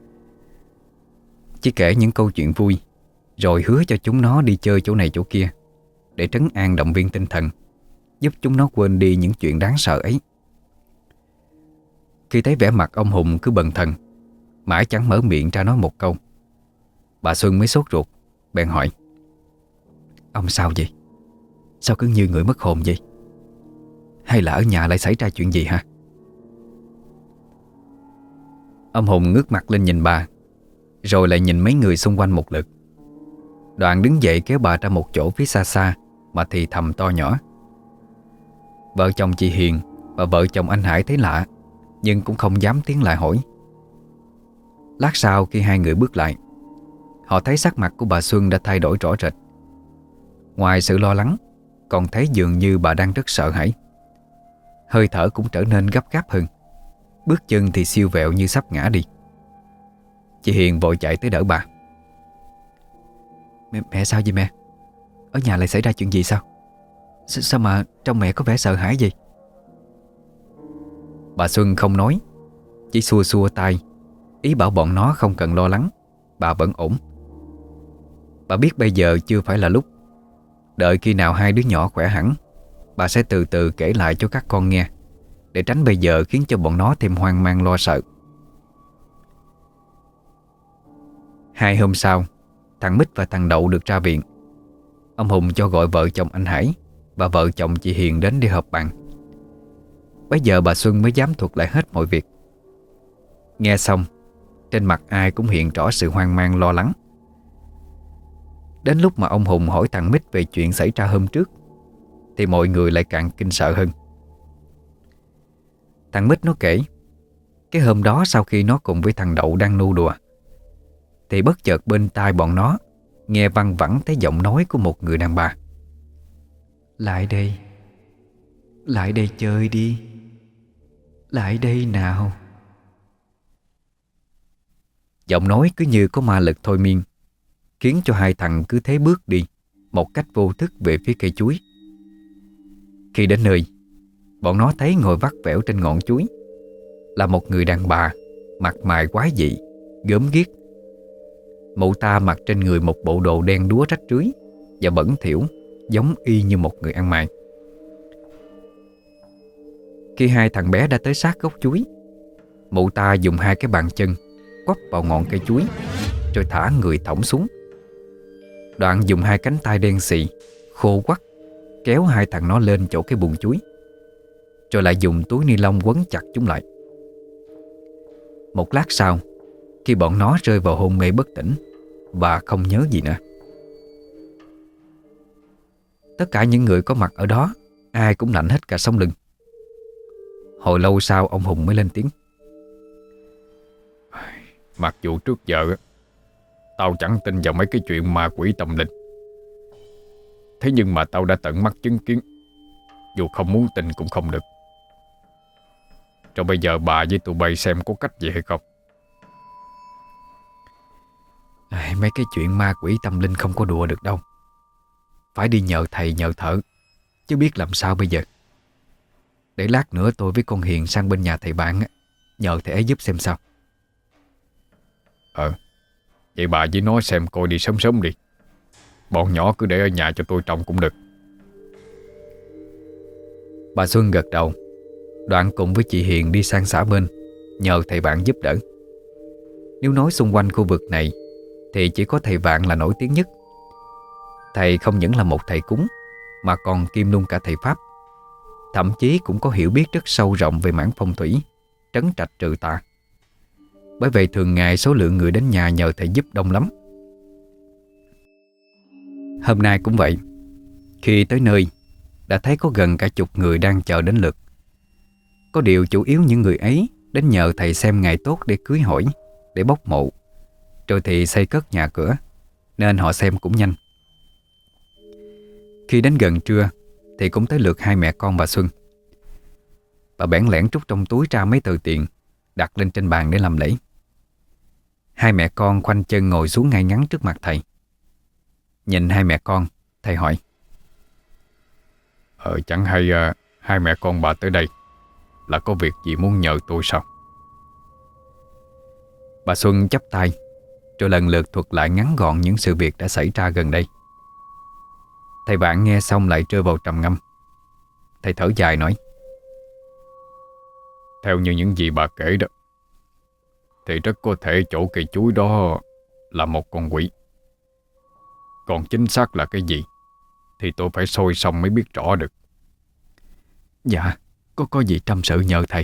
Chỉ kể những câu chuyện vui, rồi hứa cho chúng nó đi chơi chỗ này chỗ kia để trấn an động viên tinh thần, giúp chúng nó quên đi những chuyện đáng sợ ấy. Khi thấy vẻ mặt ông Hùng cứ bần thần, mãi chẳng mở miệng ra nói một câu, Bà Xuân mới sốt ruột, bèn hỏi: Ông sao vậy? Sao cứ như người mất hồn vậy? Hay là ở nhà lại xảy ra chuyện gì hả? Ông Hùng ngước mặt lên nhìn bà, rồi lại nhìn mấy người xung quanh một lượt. Đoạn đứng dậy kéo bà ra một chỗ phía xa xa mà thì thầm to nhỏ. Vợ chồng chị Hiền và vợ chồng anh Hải thấy lạ, nhưng cũng không dám tiến lại hỏi. Lát sau khi hai người bước lại, họ thấy sắc mặt của bà Xuân đã thay đổi rõ rệt. Ngoài sự lo lắng, còn thấy dường như bà đang rất sợ hãi. Hơi thở cũng trở nên gấp gáp hơn, bước chân thì siêu vẹo như sắp ngã đi. Chị Hiền vội chạy tới đỡ bà. Mẹ, mẹ sao vậy mẹ? Ở nhà lại xảy ra chuyện gì sao? S sao mà trông mẹ có vẻ sợ hãi gì? Bà Xuân không nói, chỉ xua xua tay, ý bảo bọn nó không cần lo lắng, bà vẫn ổn. Bà biết bây giờ chưa phải là lúc. Đợi khi nào hai đứa nhỏ khỏe hẳn, bà sẽ từ từ kể lại cho các con nghe, để tránh bây giờ khiến cho bọn nó thêm hoang mang lo sợ. Hai hôm sau, thằng Mít và thằng Đậu được ra viện. Ông Hùng cho gọi vợ chồng anh Hải và vợ chồng chị Hiền đến để họp bàn. Bây giờ bà Xuân mới dám thuật lại hết mọi việc. Nghe xong, trên mặt ai cũng hiện rõ sự hoang mang lo lắng. Đến lúc mà ông Hùng hỏi thằng Mít về chuyện xảy ra hôm trước, thì mọi người lại càng kinh sợ hơn. Thằng Mít nó kể, cái hôm đó sau khi nó cùng với thằng Đậu đang nô đùa, thì bất chợt bên tai bọn nó nghe văng vẳng thấy giọng nói của một người đàn bà. Lại đây, lại đây chơi đi, lại đây nào. Giọng nói cứ như có ma lực thôi miên, khiến cho hai thằng cứ thế bước đi một cách vô thức về phía cây chuối. Khi đến nơi, bọn nó thấy ngồi vắt vẻo trên ngọn chuối là một người đàn bà, mặt mày quái dị, gớm ghiếc. Mụ ta mặc trên người một bộ đồ đen đúa rách rưới và bẩn thỉu, giống y như một người ăn mày. Khi hai thằng bé đã tới sát gốc chuối, mụ ta dùng hai cái bàn chân quắp vào ngọn cây chuối, rồi thả người thõng xuống. Đoạn dùng hai cánh tay đen xì, khô quắt, kéo hai thằng nó lên chỗ cái bùn chuối, rồi lại dùng túi ni lông quấn chặt chúng lại. Một lát sau, khi bọn nó rơi vào hôn mê bất tỉnh và không nhớ gì nữa, tất cả những người có mặt ở đó ai cũng lạnh hết cả sống lưng. Hồi lâu sau ông Hùng mới lên tiếng. Mặc dù trước giờ tao chẳng tin vào mấy cái chuyện ma quỷ tâm linh, thế nhưng mà tao đã tận mắt chứng kiến, dù không muốn tin cũng không được. Rồi bây giờ bà với tụi bay xem có cách gì hay không. À, mấy cái chuyện ma quỷ tâm linh không có đùa được đâu. Phải đi nhờ thầy nhờ thợ, chứ biết làm sao bây giờ. Để lát nữa tôi với con Hiền sang bên nhà thầy bạn, nhờ thầy ấy giúp xem sao. Ờ, vậy bà với nó xem coi đi sớm sớm đi. Bọn nhỏ cứ để ở nhà cho tôi trông cũng được. Bà Xuân gật đầu, đoạn cùng với chị Hiền đi sang xã bên, nhờ thầy bạn giúp đỡ. Nếu nói xung quanh khu vực này thì chỉ có thầy Vạn là nổi tiếng nhất. Thầy không những là một thầy cúng, mà còn kiêm luôn cả thầy Pháp. Thậm chí cũng có hiểu biết rất sâu rộng về mảng phong thủy, trấn trạch trừ tà. Bởi vậy thường ngày số lượng người đến nhà nhờ thầy giúp đông lắm. Hôm nay cũng vậy. Khi tới nơi, đã thấy có gần cả chục người đang chờ đến lượt. Có điều chủ yếu những người ấy đến nhờ thầy xem ngày tốt để cưới hỏi, để bốc mộ, rồi thì xây cất nhà cửa, nên họ xem cũng nhanh. Khi đến gần trưa thì cũng tới lượt hai mẹ con bà Xuân. Bà bẽn lẽn trút trong túi ra mấy tờ tiền, đặt lên trên bàn để làm lễ. Hai mẹ con khoanh chân ngồi xuống ngay ngắn trước mặt thầy. Nhìn hai mẹ con, thầy hỏi. Ờ chẳng hay uh, hai mẹ con bà tới đây là có việc gì muốn nhờ tôi sao? Bà Xuân chắp tay, rồi lần lượt thuật lại ngắn gọn những sự việc đã xảy ra gần đây. Thầy bạn nghe xong lại rơi vào trầm ngâm. Thầy thở dài nói. Theo như những gì bà kể đó, thì rất có thể chỗ cây chuối đó là một con quỷ. Còn chính xác là cái gì thì tôi phải soi xong mới biết rõ được. Dạ, có có gì tâm sự nhờ thầy.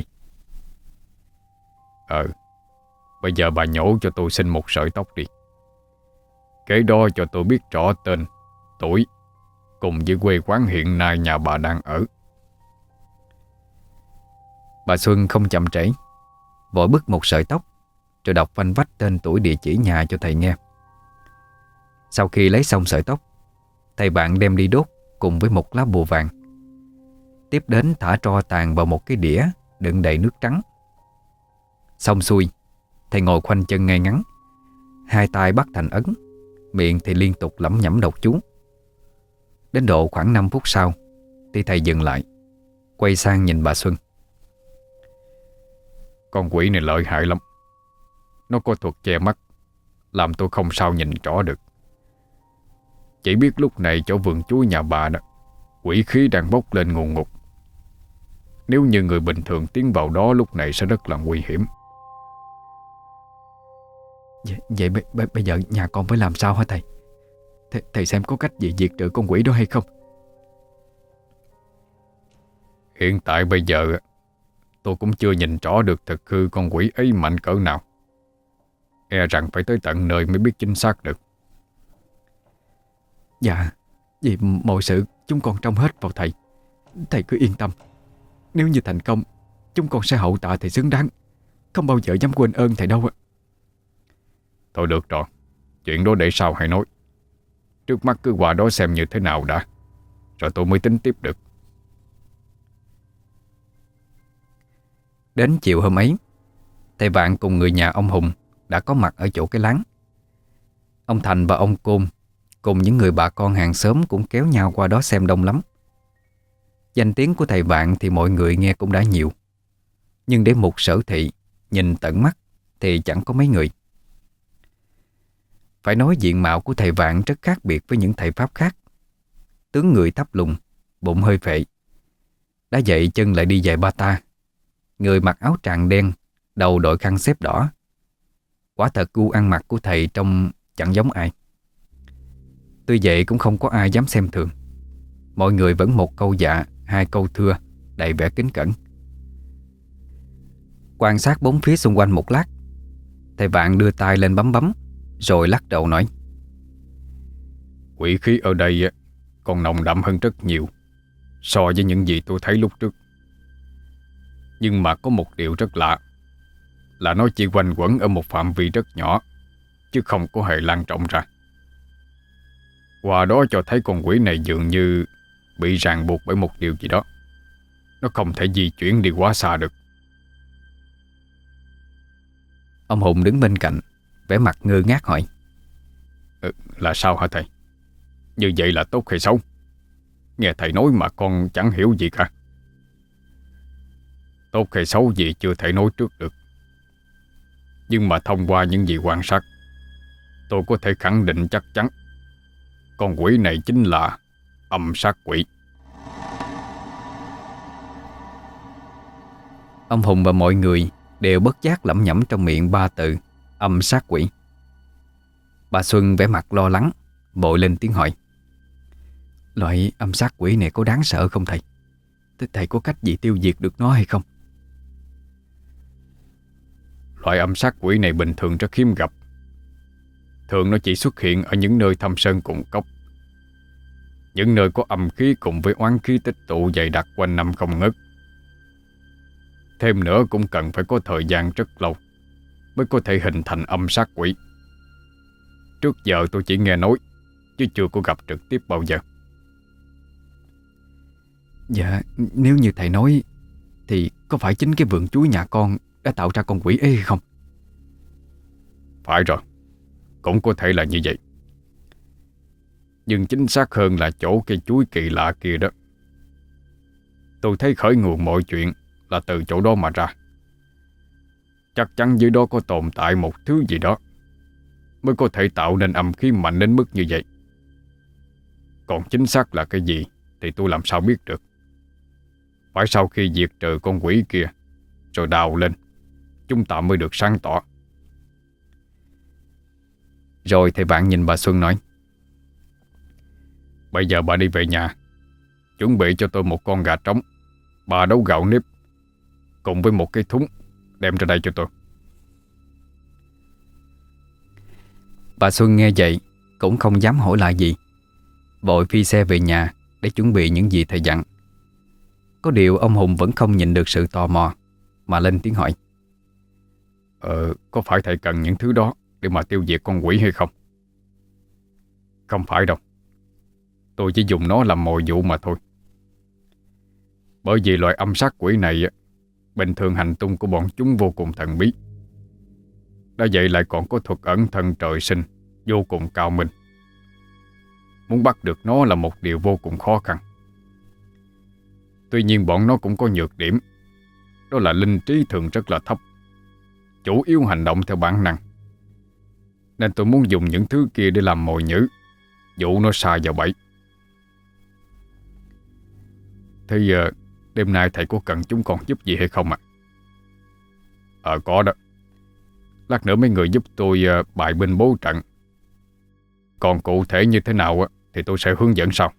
Ờ, bây giờ bà nhổ cho tôi xin một sợi tóc đi. Kế đó cho tôi biết rõ tên, tuổi cùng với quê quán hiện nay nhà bà đang ở. Bà Xuân không chậm trễ, vội bứt một sợi tóc rồi đọc phanh vách tên tuổi địa chỉ nhà cho thầy nghe. Sau khi lấy xong sợi tóc, thầy bạn đem đi đốt cùng với một lá bùa vàng. Tiếp đến thả tro tàn vào một cái đĩa đựng đầy nước trắng. Xong xuôi, thầy ngồi khoanh chân ngay ngắn, hai tay bắt thành ấn, miệng thì liên tục lẩm nhẩm đọc chú. Đến độ khoảng năm phút sau thì thầy dừng lại, quay sang nhìn bà Xuân. Con quỷ này lợi hại lắm. Nó có thuật che mắt, làm tôi không sao nhìn rõ được. Chỉ biết lúc này chỗ vườn chuối nhà bà đó, quỷ khí đang bốc lên ngùn ngụt. Nếu như người bình thường tiến vào đó lúc này sẽ rất là nguy hiểm. Vậy, vậy b- b- bây giờ nhà con phải làm sao hả thầy? Th- Thầy xem có cách gì diệt trừ con quỷ đó hay không? Hiện tại bây giờ tôi cũng chưa nhìn rõ được thực hư con quỷ ấy mạnh cỡ nào. E rằng phải tới tận nơi mới biết chính xác được. Dạ, vì mọi sự chúng con trông hết vào thầy. Thầy cứ yên tâm. Nếu như thành công, chúng con sẽ hậu tạ thầy xứng đáng, không bao giờ dám quên ơn thầy đâu ạ. Thôi được rồi, chuyện đó để sau hãy nói. Trước mắt cứ qua đó xem như thế nào đã, rồi tôi mới tính tiếp được. Đến chiều hôm ấy, thầy Vạn cùng người nhà ông Hùng đã có mặt ở chỗ cái láng. Ông Thành và ông Côn cùng những người bà con hàng xóm cũng kéo nhau qua đó xem đông lắm. Danh tiếng của thầy Vạn thì mọi người nghe cũng đã nhiều, nhưng để Mục Sở Thị nhìn tận mắt thì chẳng có mấy người. Phải nói diện mạo của thầy Vạn rất khác biệt với những thầy Pháp khác. Tướng người thấp lùn, bụng hơi phệ. Đã vậy chân lại đi giày bata, người mặc áo tràng đen, đầu đội khăn xếp đỏ. Quả thật gu ăn mặc của thầy trông chẳng giống ai. Tuy vậy cũng không có ai dám xem thường. Mọi người vẫn một câu dạ, hai câu thưa, đầy vẻ kính cẩn. Quan sát bốn phía xung quanh một lát, thầy Vạn đưa tay lên bấm bấm, rồi lắc đầu nói: Quỷ khí ở đây còn nồng đậm hơn rất nhiều so với những gì tôi thấy lúc trước. Nhưng mà có một điều rất lạ, là nó chỉ quanh quẩn ở một phạm vi rất nhỏ, chứ không có hề lan rộng ra. Qua đó cho thấy con quỷ này dường như bị ràng buộc bởi một điều gì đó. Nó không thể di chuyển đi quá xa được. Ông Hùng đứng bên cạnh, vẻ mặt ngơ ngác hỏi: ừ, Là sao hả thầy? Như vậy là tốt hay xấu? Nghe thầy nói mà con chẳng hiểu gì cả. Tốt hay xấu gì chưa thể nói trước được. Nhưng mà thông qua những gì quan sát, tôi có thể khẳng định chắc chắn con quỷ này chính là âm sát quỷ. Ông Hùng và mọi người đều bất giác lẩm nhẩm trong miệng ba từ âm sát quỷ. Bà Xuân vẻ mặt lo lắng, vội lên tiếng hỏi: Loại âm sát quỷ này có đáng sợ không thầy? Thế thầy có cách gì tiêu diệt được nó hay không? Loại âm sát quỷ này bình thường rất hiếm gặp. Thường nó chỉ xuất hiện ở những nơi thâm sơn cùng cốc, những nơi có âm khí cùng với oán khí tích tụ dày đặc quanh năm không ngớt. Thêm nữa cũng cần phải có thời gian rất lâu mới có thể hình thành âm sát quỷ. Trước giờ tôi chỉ nghe nói, chứ chưa có gặp trực tiếp bao giờ. Dạ, nếu như thầy nói thì có phải chính cái vườn chuối nhà con đã tạo ra con quỷ ấy hay không? Phải rồi, cũng có thể là như vậy. Nhưng chính xác hơn là chỗ cây chuối kỳ lạ kia đó. Tôi thấy khởi nguồn mọi chuyện là từ chỗ đó mà ra. Chắc chắn dưới đó có tồn tại một thứ gì đó mới có thể tạo nên âm khí mạnh đến mức như vậy. Còn chính xác là cái gì thì tôi làm sao biết được. Phải sau khi diệt trừ con quỷ kia rồi đào lên, chúng ta mới được sáng tỏ. Rồi thầy bạn nhìn bà Xuân nói: Bây giờ bà đi về nhà, chuẩn bị cho tôi một con gà trống, ba đấu gạo nếp, cùng với một cái thúng, đem ra đây cho tôi. Bà Xuân nghe vậy cũng không dám hỏi lại gì, vội phi xe về nhà để chuẩn bị những gì thầy dặn. Có điều ông Hùng vẫn không nhịn được sự tò mò, mà lên tiếng hỏi: Ờ, có phải thầy cần những thứ đó để mà tiêu diệt con quỷ hay không? Không phải đâu. Tôi chỉ dùng nó làm mồi dụ mà thôi. Bởi vì loại âm sát quỷ này á, bình thường hành tung của bọn chúng vô cùng thần bí. Đã vậy lại còn có thuật ẩn thân trời sinh vô cùng cao minh. Muốn bắt được nó là một điều vô cùng khó khăn. Tuy nhiên bọn nó cũng có nhược điểm, đó là linh trí thường rất là thấp, chủ yếu hành động theo bản năng. Nên tôi muốn dùng những thứ kia để làm mồi nhử, dụ nó sa vào bẫy. Thế giờ đêm nay thầy có cần chúng con giúp gì hay không ạ? Ờ có đó. Lát nữa mấy người giúp tôi uh, bài binh bố trận. Còn cụ thể như thế nào á thì tôi sẽ hướng dẫn sau.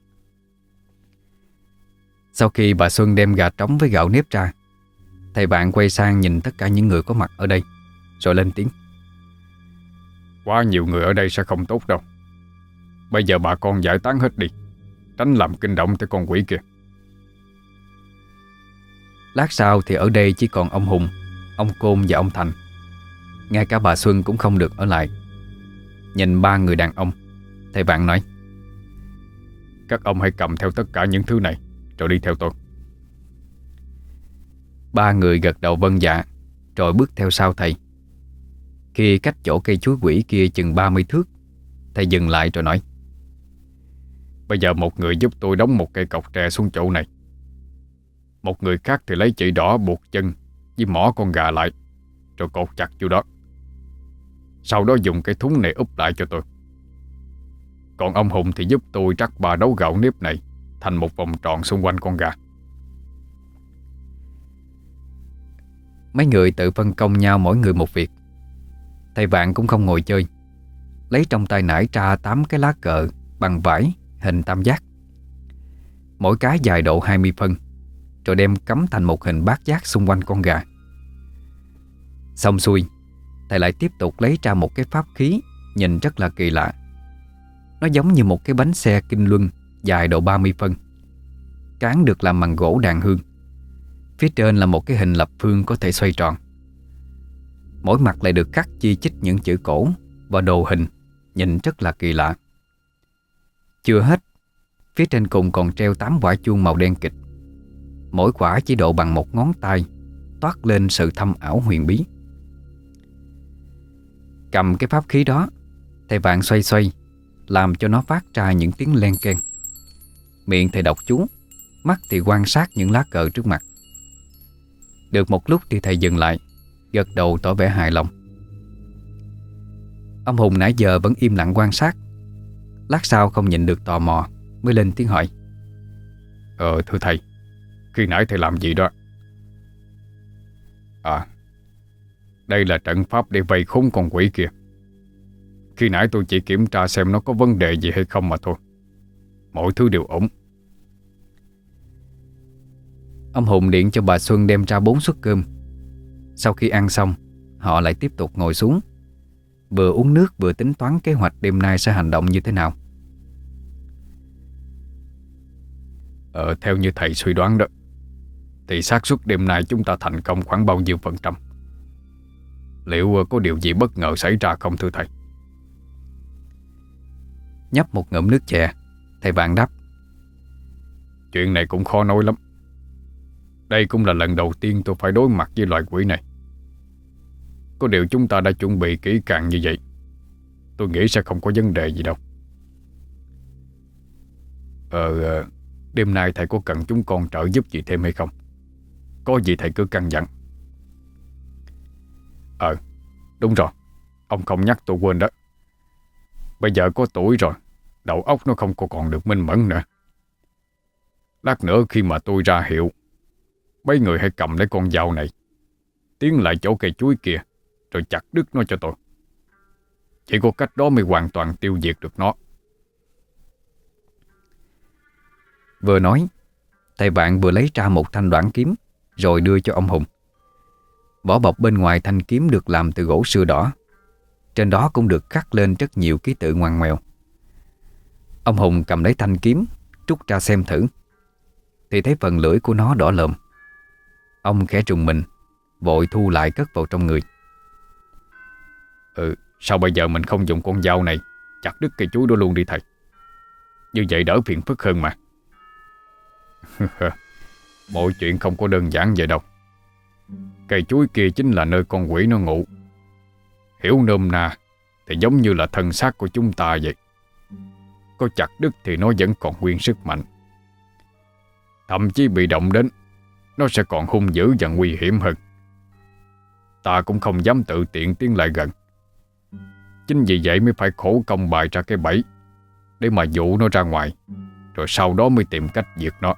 Sau khi bà Xuân đem gà trống với gạo nếp ra, thầy bạn quay sang nhìn tất cả những người có mặt ở đây, rồi lên tiếng: Quá nhiều người ở đây sẽ không tốt đâu. Bây giờ bà con giải tán hết đi, tránh làm kinh động tới con quỷ kia. Lát sau thì ở đây chỉ còn ông Hùng, ông Côn và ông Thành. Ngay cả bà Xuân cũng không được ở lại. Nhìn ba người đàn ông, thầy bạn nói: Các ông hãy cầm theo tất cả những thứ này rồi đi theo tôi. Ba người gật đầu vâng dạ, rồi bước theo sau thầy. Khi cách chỗ cây chuối quỷ kia chừng ba mươi thước, thầy dừng lại rồi nói: Bây giờ một người giúp tôi đóng một cây cọc tre xuống chỗ này. Một người khác thì lấy chỉ đỏ buộc chân với mỏ con gà lại, rồi cột chặt vô đó. Sau đó dùng cái thúng này úp lại cho tôi. Còn ông Hùng thì giúp tôi rắc ba đấu gạo nếp này thành một vòng tròn xung quanh con gà. Mấy người tự phân công nhau mỗi người một việc. Thầy bạn cũng không ngồi chơi, lấy trong tay nải ra tám cái lá cờ bằng vải hình tam giác, mỗi cái dài độ hai mươi phân, rồi đem cắm thành một hình bát giác xung quanh con gà. Xong xuôi, thầy lại tiếp tục lấy ra một cái pháp khí nhìn rất là kỳ lạ. Nó giống như một cái bánh xe kinh luân dài độ ba mươi phân, cán được làm bằng gỗ đàn hương. Phía trên là một cái hình lập phương có thể xoay tròn. Mỗi mặt lại được khắc chi chít những chữ cổ và đồ hình, nhìn rất là kỳ lạ. Chưa hết, phía trên cùng còn treo tám quả chuông màu đen kịch. Mỗi quả chỉ độ bằng một ngón tay, toát lên sự thâm ảo huyền bí. Cầm cái pháp khí đó, thầy bạn xoay xoay, làm cho nó phát ra những tiếng len keng. Miệng thầy đọc chú, mắt thì quan sát những lá cờ trước mặt. Được một lúc thì thầy dừng lại, gật đầu tỏ vẻ hài lòng. Ông Hùng nãy giờ vẫn im lặng quan sát. Lát sau không nhịn được tò mò, mới lên tiếng hỏi: Ờ thưa thầy, khi nãy thầy làm gì đó? À, đây là trận pháp để vây khốn con quỷ kia. Khi nãy tôi chỉ kiểm tra xem nó có vấn đề gì hay không mà thôi. Mọi thứ đều ổn. Ông Hùng điện cho bà Xuân đem ra bốn suất cơm. Sau khi ăn xong, họ lại tiếp tục ngồi xuống, vừa uống nước vừa tính toán kế hoạch đêm nay sẽ hành động như thế nào. Ờ, theo như thầy suy đoán đó, thì xác suất đêm nay chúng ta thành công khoảng bao nhiêu phần trăm? Liệu có điều gì bất ngờ xảy ra không thưa thầy? Nhấp một ngụm nước chè, thầy bạn đáp: Chuyện này cũng khó nói lắm. Đây cũng là lần đầu tiên tôi phải đối mặt với loài quỷ này. Có điều chúng ta đã chuẩn bị kỹ càng như vậy, tôi nghĩ sẽ không có vấn đề gì đâu. Ờ, đêm nay thầy có cần chúng con trợ giúp gì thêm hay không? Có gì thầy cứ căn dặn. Ờ, đúng rồi, ông không nhắc tôi quên đó. Bây giờ có tuổi rồi, đầu óc nó không còn được minh mẫn nữa. Lát nữa khi mà tôi ra hiệu, mấy người hãy cầm lấy con dao này, tiến lại chỗ cây chuối kia, rồi chặt đứt nó cho tôi. Chỉ có cách đó mới hoàn toàn tiêu diệt được nó. Vừa nói, thầy bạn vừa lấy ra một thanh đoạn kiếm rồi đưa cho ông Hùng. Vỏ bọc bên ngoài thanh kiếm được làm từ gỗ sưa đỏ. Trên đó cũng được khắc lên rất nhiều ký tự ngoằn ngoèo. Ông Hùng cầm lấy thanh kiếm, trút ra xem thử, thì thấy phần lưỡi của nó đỏ lợm. Ông khẽ trùng mình, vội thu lại cất vào trong người. Ừ, sao bây giờ mình không dùng con dao này chặt đứt cây chuối đó luôn đi thầy? Như vậy đỡ phiền phức hơn mà. Mọi chuyện không có đơn giản vậy đâu. Cây chuối kia chính là nơi con quỷ nó ngụ. Hiểu nôm na thì giống như là thân xác của chúng ta vậy. Có chặt đứt thì nó vẫn còn nguyên sức mạnh. Thậm chí bị động đến, nó sẽ còn hung dữ và nguy hiểm hơn. Ta cũng không dám tự tiện tiến lại gần. Chính vì vậy mới phải khổ công bày ra cái bẫy để mà dụ nó ra ngoài, rồi sau đó mới tìm cách diệt nó.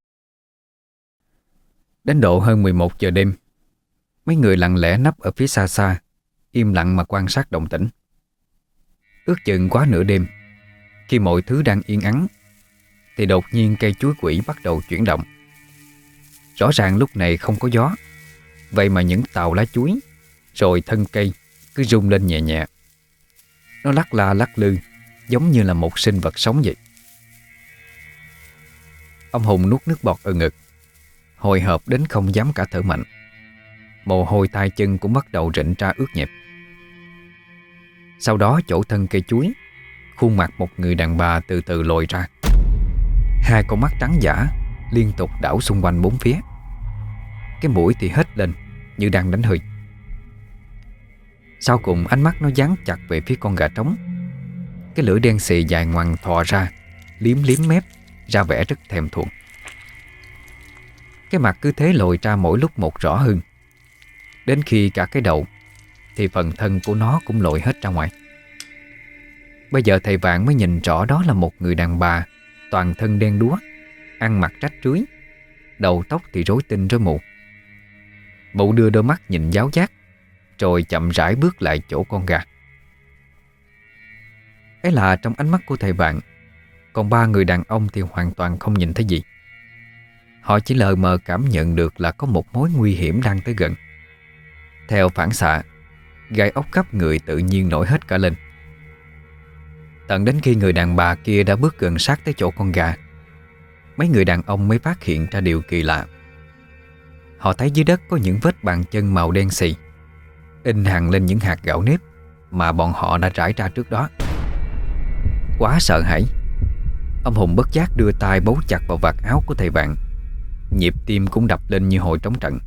Đến độ hơn mười một giờ đêm, mấy người lặng lẽ nấp ở phía xa xa, im lặng mà quan sát động tĩnh. Ước chừng quá nửa đêm, khi mọi thứ đang yên ắng, thì đột nhiên cây chuối quỷ bắt đầu chuyển động. Rõ ràng lúc này không có gió, vậy mà những tàu lá chuối rồi thân cây cứ rung lên nhẹ nhẹ. Nó lắc la lắc lư, giống như là một sinh vật sống vậy. Ông Hùng nuốt nước bọt ở ngực, hồi hộp đến không dám cả thở mạnh. Mồ hôi tay chân cũng bắt đầu rịn ra ướt nhẹp. Sau đó chỗ thân cây chuối, khuôn mặt một người đàn bà từ từ lồi ra. Hai con mắt trắng dã liên tục đảo xung quanh bốn phía. Cái mũi thì hét lên như đang đánh hơi. Sau cùng ánh mắt nó dán chặt về phía con gà trống. Cái lưỡi đen xì dài ngoằng thò ra, liếm liếm mép, ra vẻ rất thèm thuồng. Cái mặt cứ thế lồi ra mỗi lúc một rõ hơn. Đến khi cả cái đầu thì phần thân của nó cũng lội hết ra ngoài. Bây giờ thầy Vạn mới nhìn rõ đó là một người đàn bà, toàn thân đen đúa, ăn mặc rách rưới, đầu tóc thì rối tinh rối mù. Mụ đưa đôi mắt nhìn giáo giác, rồi chậm rãi bước lại chỗ con gà. Ấy là trong ánh mắt của thầy Vạn, còn ba người đàn ông thì hoàn toàn không nhìn thấy gì. Họ chỉ lờ mờ cảm nhận được là có một mối nguy hiểm đang tới gần. Theo phản xạ, gai ốc khắp người tự nhiên nổi hết cả lên. Tận đến khi người đàn bà kia đã bước gần sát tới chỗ con gà, mấy người đàn ông mới phát hiện ra điều kỳ lạ. Họ thấy dưới đất có những vết bàn chân màu đen xì, in hằn lên những hạt gạo nếp mà bọn họ đã trải ra trước đó. Quá sợ hãi, ông Hùng bất giác đưa tay bấu chặt vào vạt áo của thầy Vạn. Nhịp tim cũng đập lên như hồi trống trận.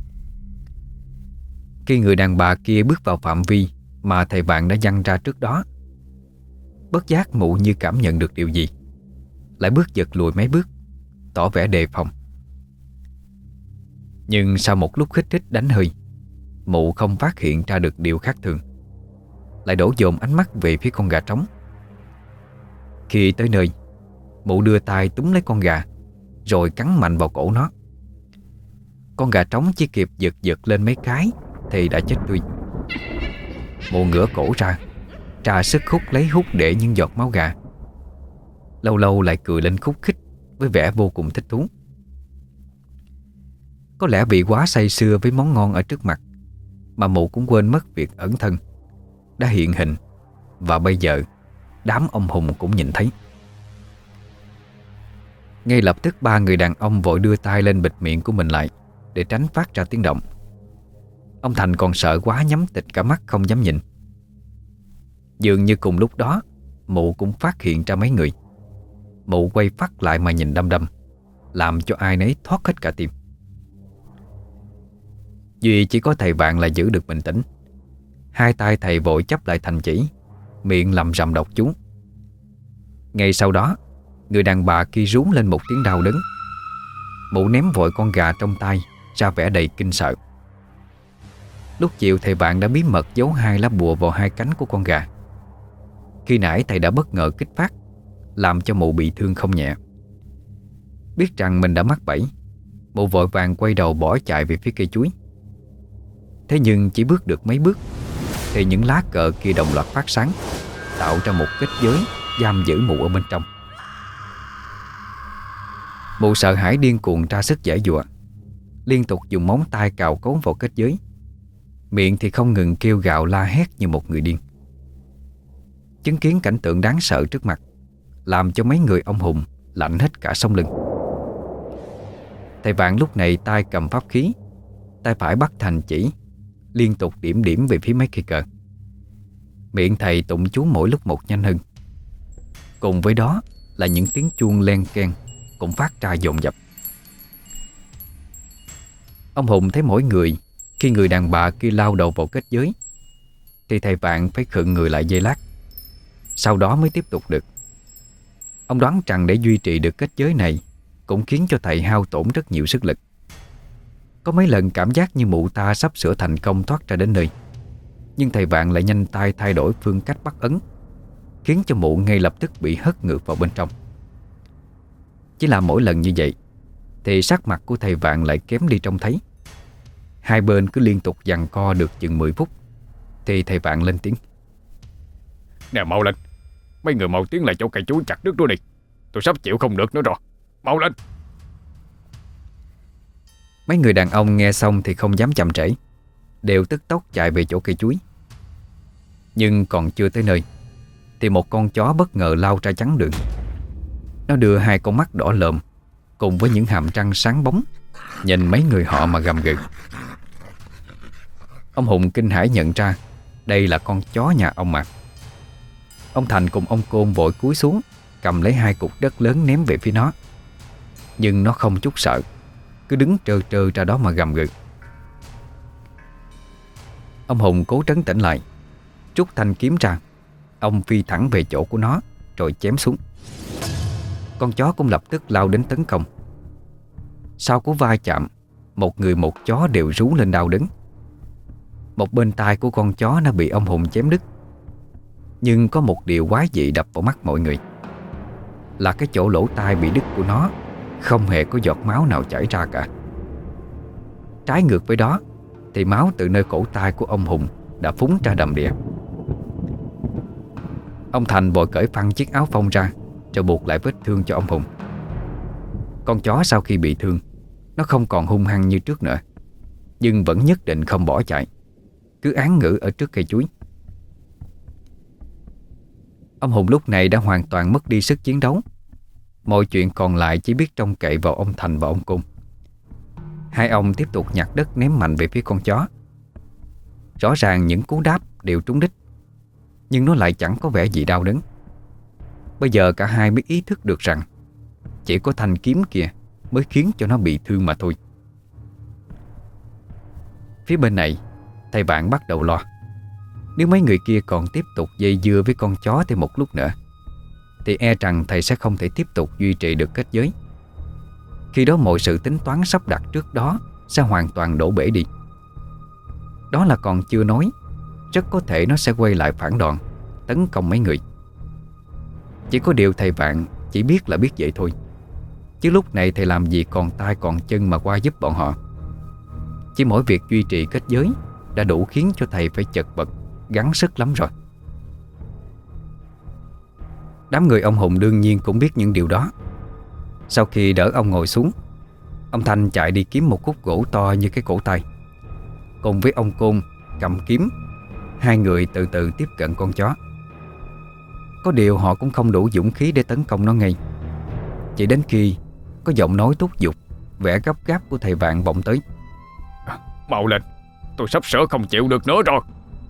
Khi người đàn bà kia bước vào phạm vi mà thầy Vạn đã dăng ra trước đó, bất giác mụ như cảm nhận được điều gì, lại bước giật lùi mấy bước, tỏ vẻ đề phòng. Nhưng sau một lúc khích thích đánh hơi, mụ không phát hiện ra được điều khác thường, lại đổ dồn ánh mắt về phía con gà trống. Khi tới nơi, mụ đưa tay túm lấy con gà, rồi cắn mạnh vào cổ nó. Con gà trống chỉ kịp giật giật lên mấy cái thì đã chết tươi. Mụ ngửa cổ ra, tra sức hút lấy hút để những giọt máu gà. Lâu lâu lại cười lên khúc khích với vẻ vô cùng thích thú. Có lẽ vì quá say sưa với món ngon ở trước mặt mà mụ cũng quên mất việc ẩn thân đã hiện hình, và bây giờ đám ông Hùng cũng nhìn thấy. Ngay lập tức ba người đàn ông vội đưa tay lên bịt miệng của mình lại để tránh phát ra tiếng động. Ông Thành còn sợ quá nhắm tịt cả mắt không dám nhìn. Dường như cùng lúc đó mụ cũng phát hiện ra mấy người. Mụ quay phát lại mà nhìn đăm đăm, làm cho ai nấy thoát hết cả tim. Duy chỉ có thầy Vạn là giữ được bình tĩnh. Hai tay thầy vội chắp lại thành chỉ, miệng lầm rầm đọc chú. Ngay sau đó, người đàn bà kia rú lên một tiếng đau đớn. Mụ ném vội con gà trong tay, ra vẻ đầy kinh sợ. Lúc chiều thầy Vạn đã bí mật giấu hai lá bùa vào hai cánh của con gà. Khi nãy thầy đã bất ngờ kích phát, làm cho mụ bị thương không nhẹ. Biết rằng mình đã mắc bẫy, mụ vội vàng quay đầu bỏ chạy về phía cây chuối. Thế nhưng chỉ bước được mấy bước thì những lá cờ kia đồng loạt phát sáng, tạo ra một kết giới giam giữ Mụ ở bên trong. Mụ sợ hãi điên cuồng ra sức giãy giụa, liên tục dùng móng tay cào cấu vào kết giới, miệng thì không ngừng kêu gào la hét như một người điên. Chứng kiến cảnh tượng đáng sợ trước mặt làm cho mấy người ông Hùng lạnh hết cả sống lưng. Thầy Vạn lúc này tay cầm pháp khí, tay phải bắt thành chỉ, liên tục điểm điểm về phía mấy cây cờ. Miệng thầy tụng chú mỗi lúc một nhanh hơn. Cùng với đó là những tiếng chuông len keng cũng phát ra dồn dập. Ông Hùng thấy mỗi người khi người đàn bà kia lao đầu vào kết giới thì thầy Vạn phải khựng người lại giây lát, sau đó mới tiếp tục được. Ông đoán rằng để duy trì được kết giới này cũng khiến cho thầy hao tổn rất nhiều sức lực. Có mấy lần cảm giác như mụ ta sắp sửa thành công thoát ra đến nơi, nhưng thầy Vạn lại nhanh tay thay đổi phương cách bắt ấn, khiến cho mụ ngay lập tức bị hất ngược vào bên trong. Chỉ là mỗi lần như vậy thì sắc mặt của thầy Vạn lại kém đi trông thấy. Hai bên cứ liên tục giằng co được chừng mười phút thì thầy Vạn lên tiếng: Nè mau lên, mấy người mau tiến lại chỗ cây chuối chặt đứt đó đi. Tôi sắp chịu không được nữa rồi, mau lên. Mấy người đàn ông nghe xong thì không dám chậm trễ, đều tức tốc chạy về chỗ cây chuối. Nhưng còn chưa tới nơi thì một con chó bất ngờ lao ra chắn đường. Nó đưa hai con mắt đỏ lợm cùng với những hàm răng sáng bóng nhìn mấy người họ mà gầm gừ. Ông Hùng kinh hãi nhận ra đây là con chó nhà ông mà. Ông Thành cùng ông Côn vội cúi xuống, cầm lấy hai cục đất lớn ném về phía nó. Nhưng nó không chút sợ, cứ đứng trơ trơ ra đó mà gầm gừ. Ông Hùng cố trấn tĩnh lại, rút thanh kiếm ra. Ông phi thẳng về chỗ của nó rồi chém xuống. Con chó cũng lập tức lao đến tấn công. Sau cú va chạm, một người một chó đều rú lên đau đớn. Một bên tai của con chó nó bị ông Hùng chém đứt. Nhưng có một điều quái dị đập vào mắt mọi người, là cái chỗ lỗ tai bị đứt của nó không hề có giọt máu nào chảy ra cả. Trái ngược với đó thì máu từ nơi cổ tay của ông Hùng đã phúng ra đầm đìa. Ông Thành vội cởi phăng chiếc áo phông ra rồi buộc lại vết thương cho ông Hùng. Con chó sau khi bị thương, nó không còn hung hăng như trước nữa, nhưng vẫn nhất định không bỏ chạy, cứ án ngữ ở trước cây chuối. Ông Hùng lúc này đã hoàn toàn mất đi sức chiến đấu. Mọi chuyện còn lại chỉ biết trông cậy vào ông Thành và ông Côn. Hai ông tiếp tục nhặt đất ném mạnh về phía con chó. Rõ ràng những cú đáp đều trúng đích, nhưng nó lại chẳng có vẻ gì đau đớn. Bây giờ cả hai mới ý thức được rằng chỉ có thanh kiếm kia mới khiến cho nó bị thương mà thôi. Phía bên này, thầy Vạn bắt đầu lo. Nếu mấy người kia còn tiếp tục dây dưa với con chó thêm một lúc nữa thì e rằng thầy sẽ không thể tiếp tục duy trì được kết giới. Khi đó mọi sự tính toán sắp đặt trước đó sẽ hoàn toàn đổ bể đi. Đó là còn chưa nói, rất có thể nó sẽ quay lại phản đòn, tấn công mấy người. Chỉ có điều thầy Vạn chỉ biết là biết vậy thôi, chứ lúc này thầy làm gì còn tay còn chân mà qua giúp bọn họ. Chỉ mỗi việc duy trì kết giới đã đủ khiến cho thầy phải chật vật, gắng sức lắm rồi. Đám người ông Hùng đương nhiên cũng biết những điều đó. Sau khi đỡ ông ngồi xuống, ông Thanh chạy đi kiếm một khúc gỗ to như cái cổ tay. Cùng với ông Côn cầm kiếm, hai người từ từ tiếp cận con chó. Có điều họ cũng không đủ dũng khí để tấn công nó ngay. Chỉ đến khi có giọng nói thúc giục, vẻ gấp gáp của thầy Vạn vọng tới: Mau lên, tôi sắp sửa không chịu được nữa rồi.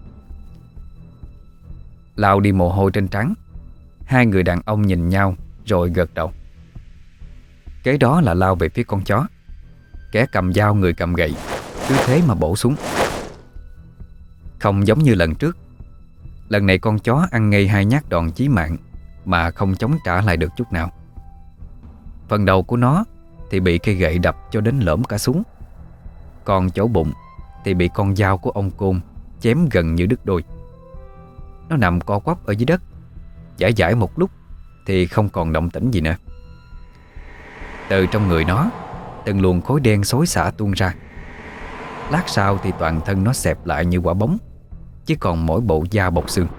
Lao đi mồ hôi trên trán, hai người đàn ông nhìn nhau rồi gật đầu. Kế đó là lao về phía con chó. Kẻ cầm dao người cầm gậy, cứ thế mà bổ xuống. Không giống như lần trước, lần này con chó ăn ngay hai nhát đòn chí mạng mà không chống trả lại được chút nào. Phần đầu của nó thì bị cây gậy đập cho đến lõm cả xuống, còn chỗ bụng thì bị con dao của ông Côn chém gần như đứt đôi. Nó nằm co quắp ở dưới đất, dãi dãi một lúc thì không còn động tĩnh gì nữa. Từ trong người nó, từng luồng khói đen xối xả tuôn ra. Lát sau thì toàn thân nó xẹp lại như quả bóng, chỉ còn mỗi bộ da bọc xương.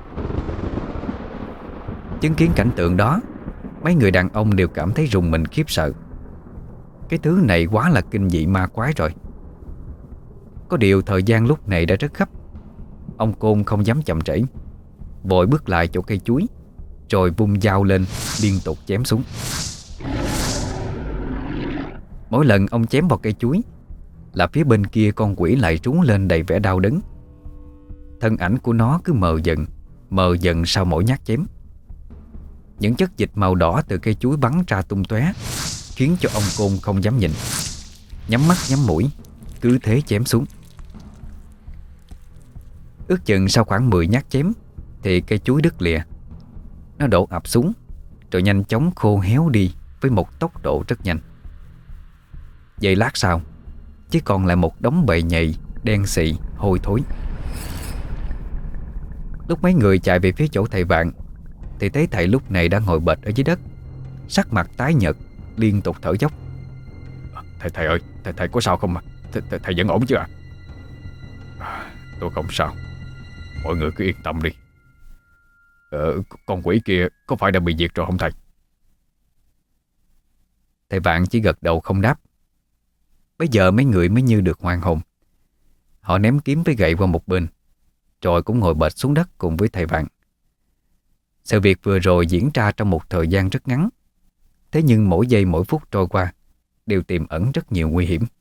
Chứng kiến cảnh tượng đó, mấy người đàn ông đều cảm thấy rùng mình khiếp sợ. Cái thứ này quá là kinh dị ma quái rồi. Có điều thời gian lúc này đã rất gấp. Ông Côn không dám chậm trễ, vội bước lại chỗ cây chuối, rồi vung dao lên liên tục chém xuống. Mỗi lần ông chém vào cây chuối là phía bên kia con quỷ lại trú lên đầy vẻ đau đớn. Thân ảnh của nó cứ mờ dần, mờ dần sau mỗi nhát chém. Những chất dịch màu đỏ từ cây chuối bắn ra tung tóe, khiến cho ông Côn không dám nhìn. Nhắm mắt nhắm mũi, cứ thế chém xuống. Ước chừng sau khoảng mười nhát chém thì cây chuối đứt lìa. Nó đổ ập xuống, rồi nhanh chóng khô héo đi với một tốc độ rất nhanh. Giây lát sau, chỉ còn lại một đống bầy nhầy đen xị hôi thối. Lúc mấy người chạy về phía chỗ thầy Vạn thì thấy thầy lúc này đã ngồi bệt ở dưới đất, sắc mặt tái nhợt, liên tục thở dốc. Thầy thầy ơi, thầy thầy có sao không mà? Thầy, thầy, thầy vẫn ổn chứ ạ? À? Tôi không sao, mọi người cứ yên tâm đi. Ờ, con quỷ kia có phải đã bị diệt rồi không thầy? Thầy Vạn chỉ gật đầu không đáp. Bây giờ mấy người mới như được hoàn hồn. Họ ném kiếm với gậy qua một bên, rồi cũng ngồi bệt xuống đất cùng với thầy Vạn. Sự việc vừa rồi diễn ra trong một thời gian rất ngắn, thế nhưng mỗi giây mỗi phút trôi qua đều tiềm ẩn rất nhiều nguy hiểm.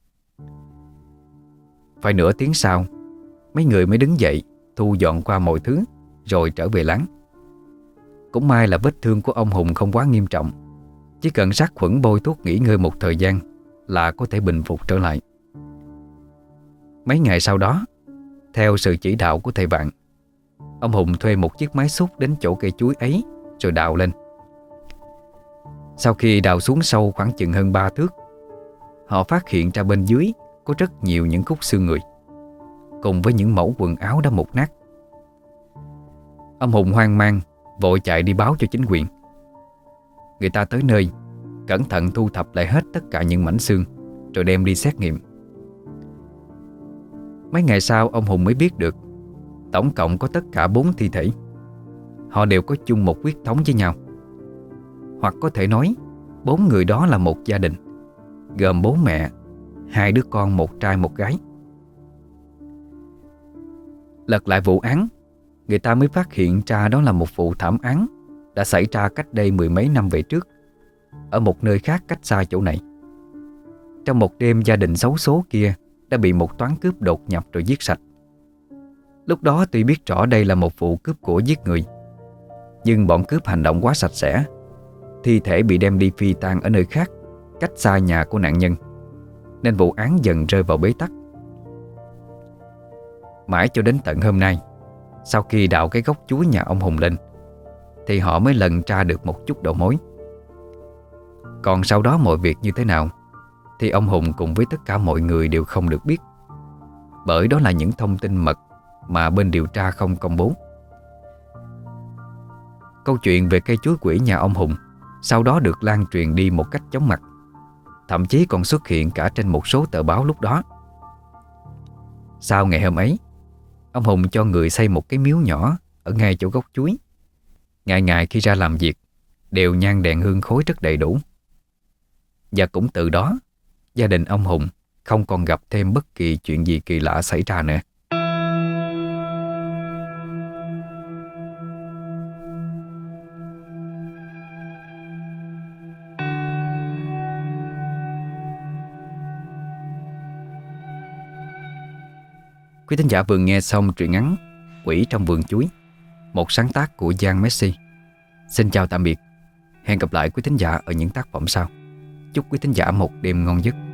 Phải nửa tiếng sau, mấy người mới đứng dậy thu dọn qua mọi thứ rồi trở về láng. Cũng may là vết thương của ông Hùng không quá nghiêm trọng, chỉ cần sát khuẩn bôi thuốc nghỉ ngơi một thời gian là có thể bình phục trở lại. Mấy ngày sau đó, theo sự chỉ đạo của thầy Vạn, ông Hùng thuê một chiếc máy xúc đến chỗ cây chuối ấy rồi đào lên. Sau khi đào xuống sâu khoảng chừng hơn ba thước, họ phát hiện ra bên dưới có rất nhiều những khúc xương người, cùng với những mẩu quần áo đã mục nát. Ông Hùng hoang mang vội chạy đi báo cho chính quyền. Người ta tới nơi, cẩn thận thu thập lại hết tất cả những mảnh xương, rồi đem đi xét nghiệm. Mấy ngày sau ông Hùng mới biết được tổng cộng có tất cả bốn thi thể. Họ đều có chung một huyết thống với nhau. Hoặc có thể nói, bốn người đó là một gia đình, gồm bố mẹ, hai đứa con, một trai một gái. Lật lại vụ án, người ta mới phát hiện ra đó là một vụ thảm án đã xảy ra cách đây mười mấy năm về trước, ở một nơi khác cách xa chỗ này. Trong một đêm, gia đình xấu số kia đã bị một toán cướp đột nhập rồi giết sạch. Lúc đó tuy biết rõ đây là một vụ cướp của giết người, nhưng bọn cướp hành động quá sạch sẽ. Thi thể bị đem đi phi tang ở nơi khác, cách xa nhà của nạn nhân, nên vụ án dần rơi vào bế tắc. Mãi cho đến tận hôm nay, sau khi đào cái gốc chuối nhà ông Hùng lên, thì họ mới lần ra được một chút đầu mối. Còn sau đó mọi việc như thế nào thì ông Hùng cùng với tất cả mọi người đều không được biết, bởi đó là những thông tin mật mà bên điều tra không công bố. Câu chuyện về cây chuối quỷ nhà ông Hùng sau đó được lan truyền đi một cách chóng mặt, thậm chí còn xuất hiện cả trên một số tờ báo lúc đó. Sau ngày hôm ấy, ông Hùng cho người xây một cái miếu nhỏ ở ngay chỗ gốc chuối. Ngày ngày khi ra làm việc đều nhang đèn hương khói rất đầy đủ. Và cũng từ đó, gia đình ông Hùng không còn gặp thêm bất kỳ chuyện gì kỳ lạ xảy ra nữa. Quý thính giả vừa nghe xong truyện ngắn Quỷ trong vườn chuối, một sáng tác của Giang Messi. Xin chào tạm biệt. Hẹn gặp lại quý thính giả ở những tác phẩm sau. Chúc quý thính giả một đêm ngon giấc.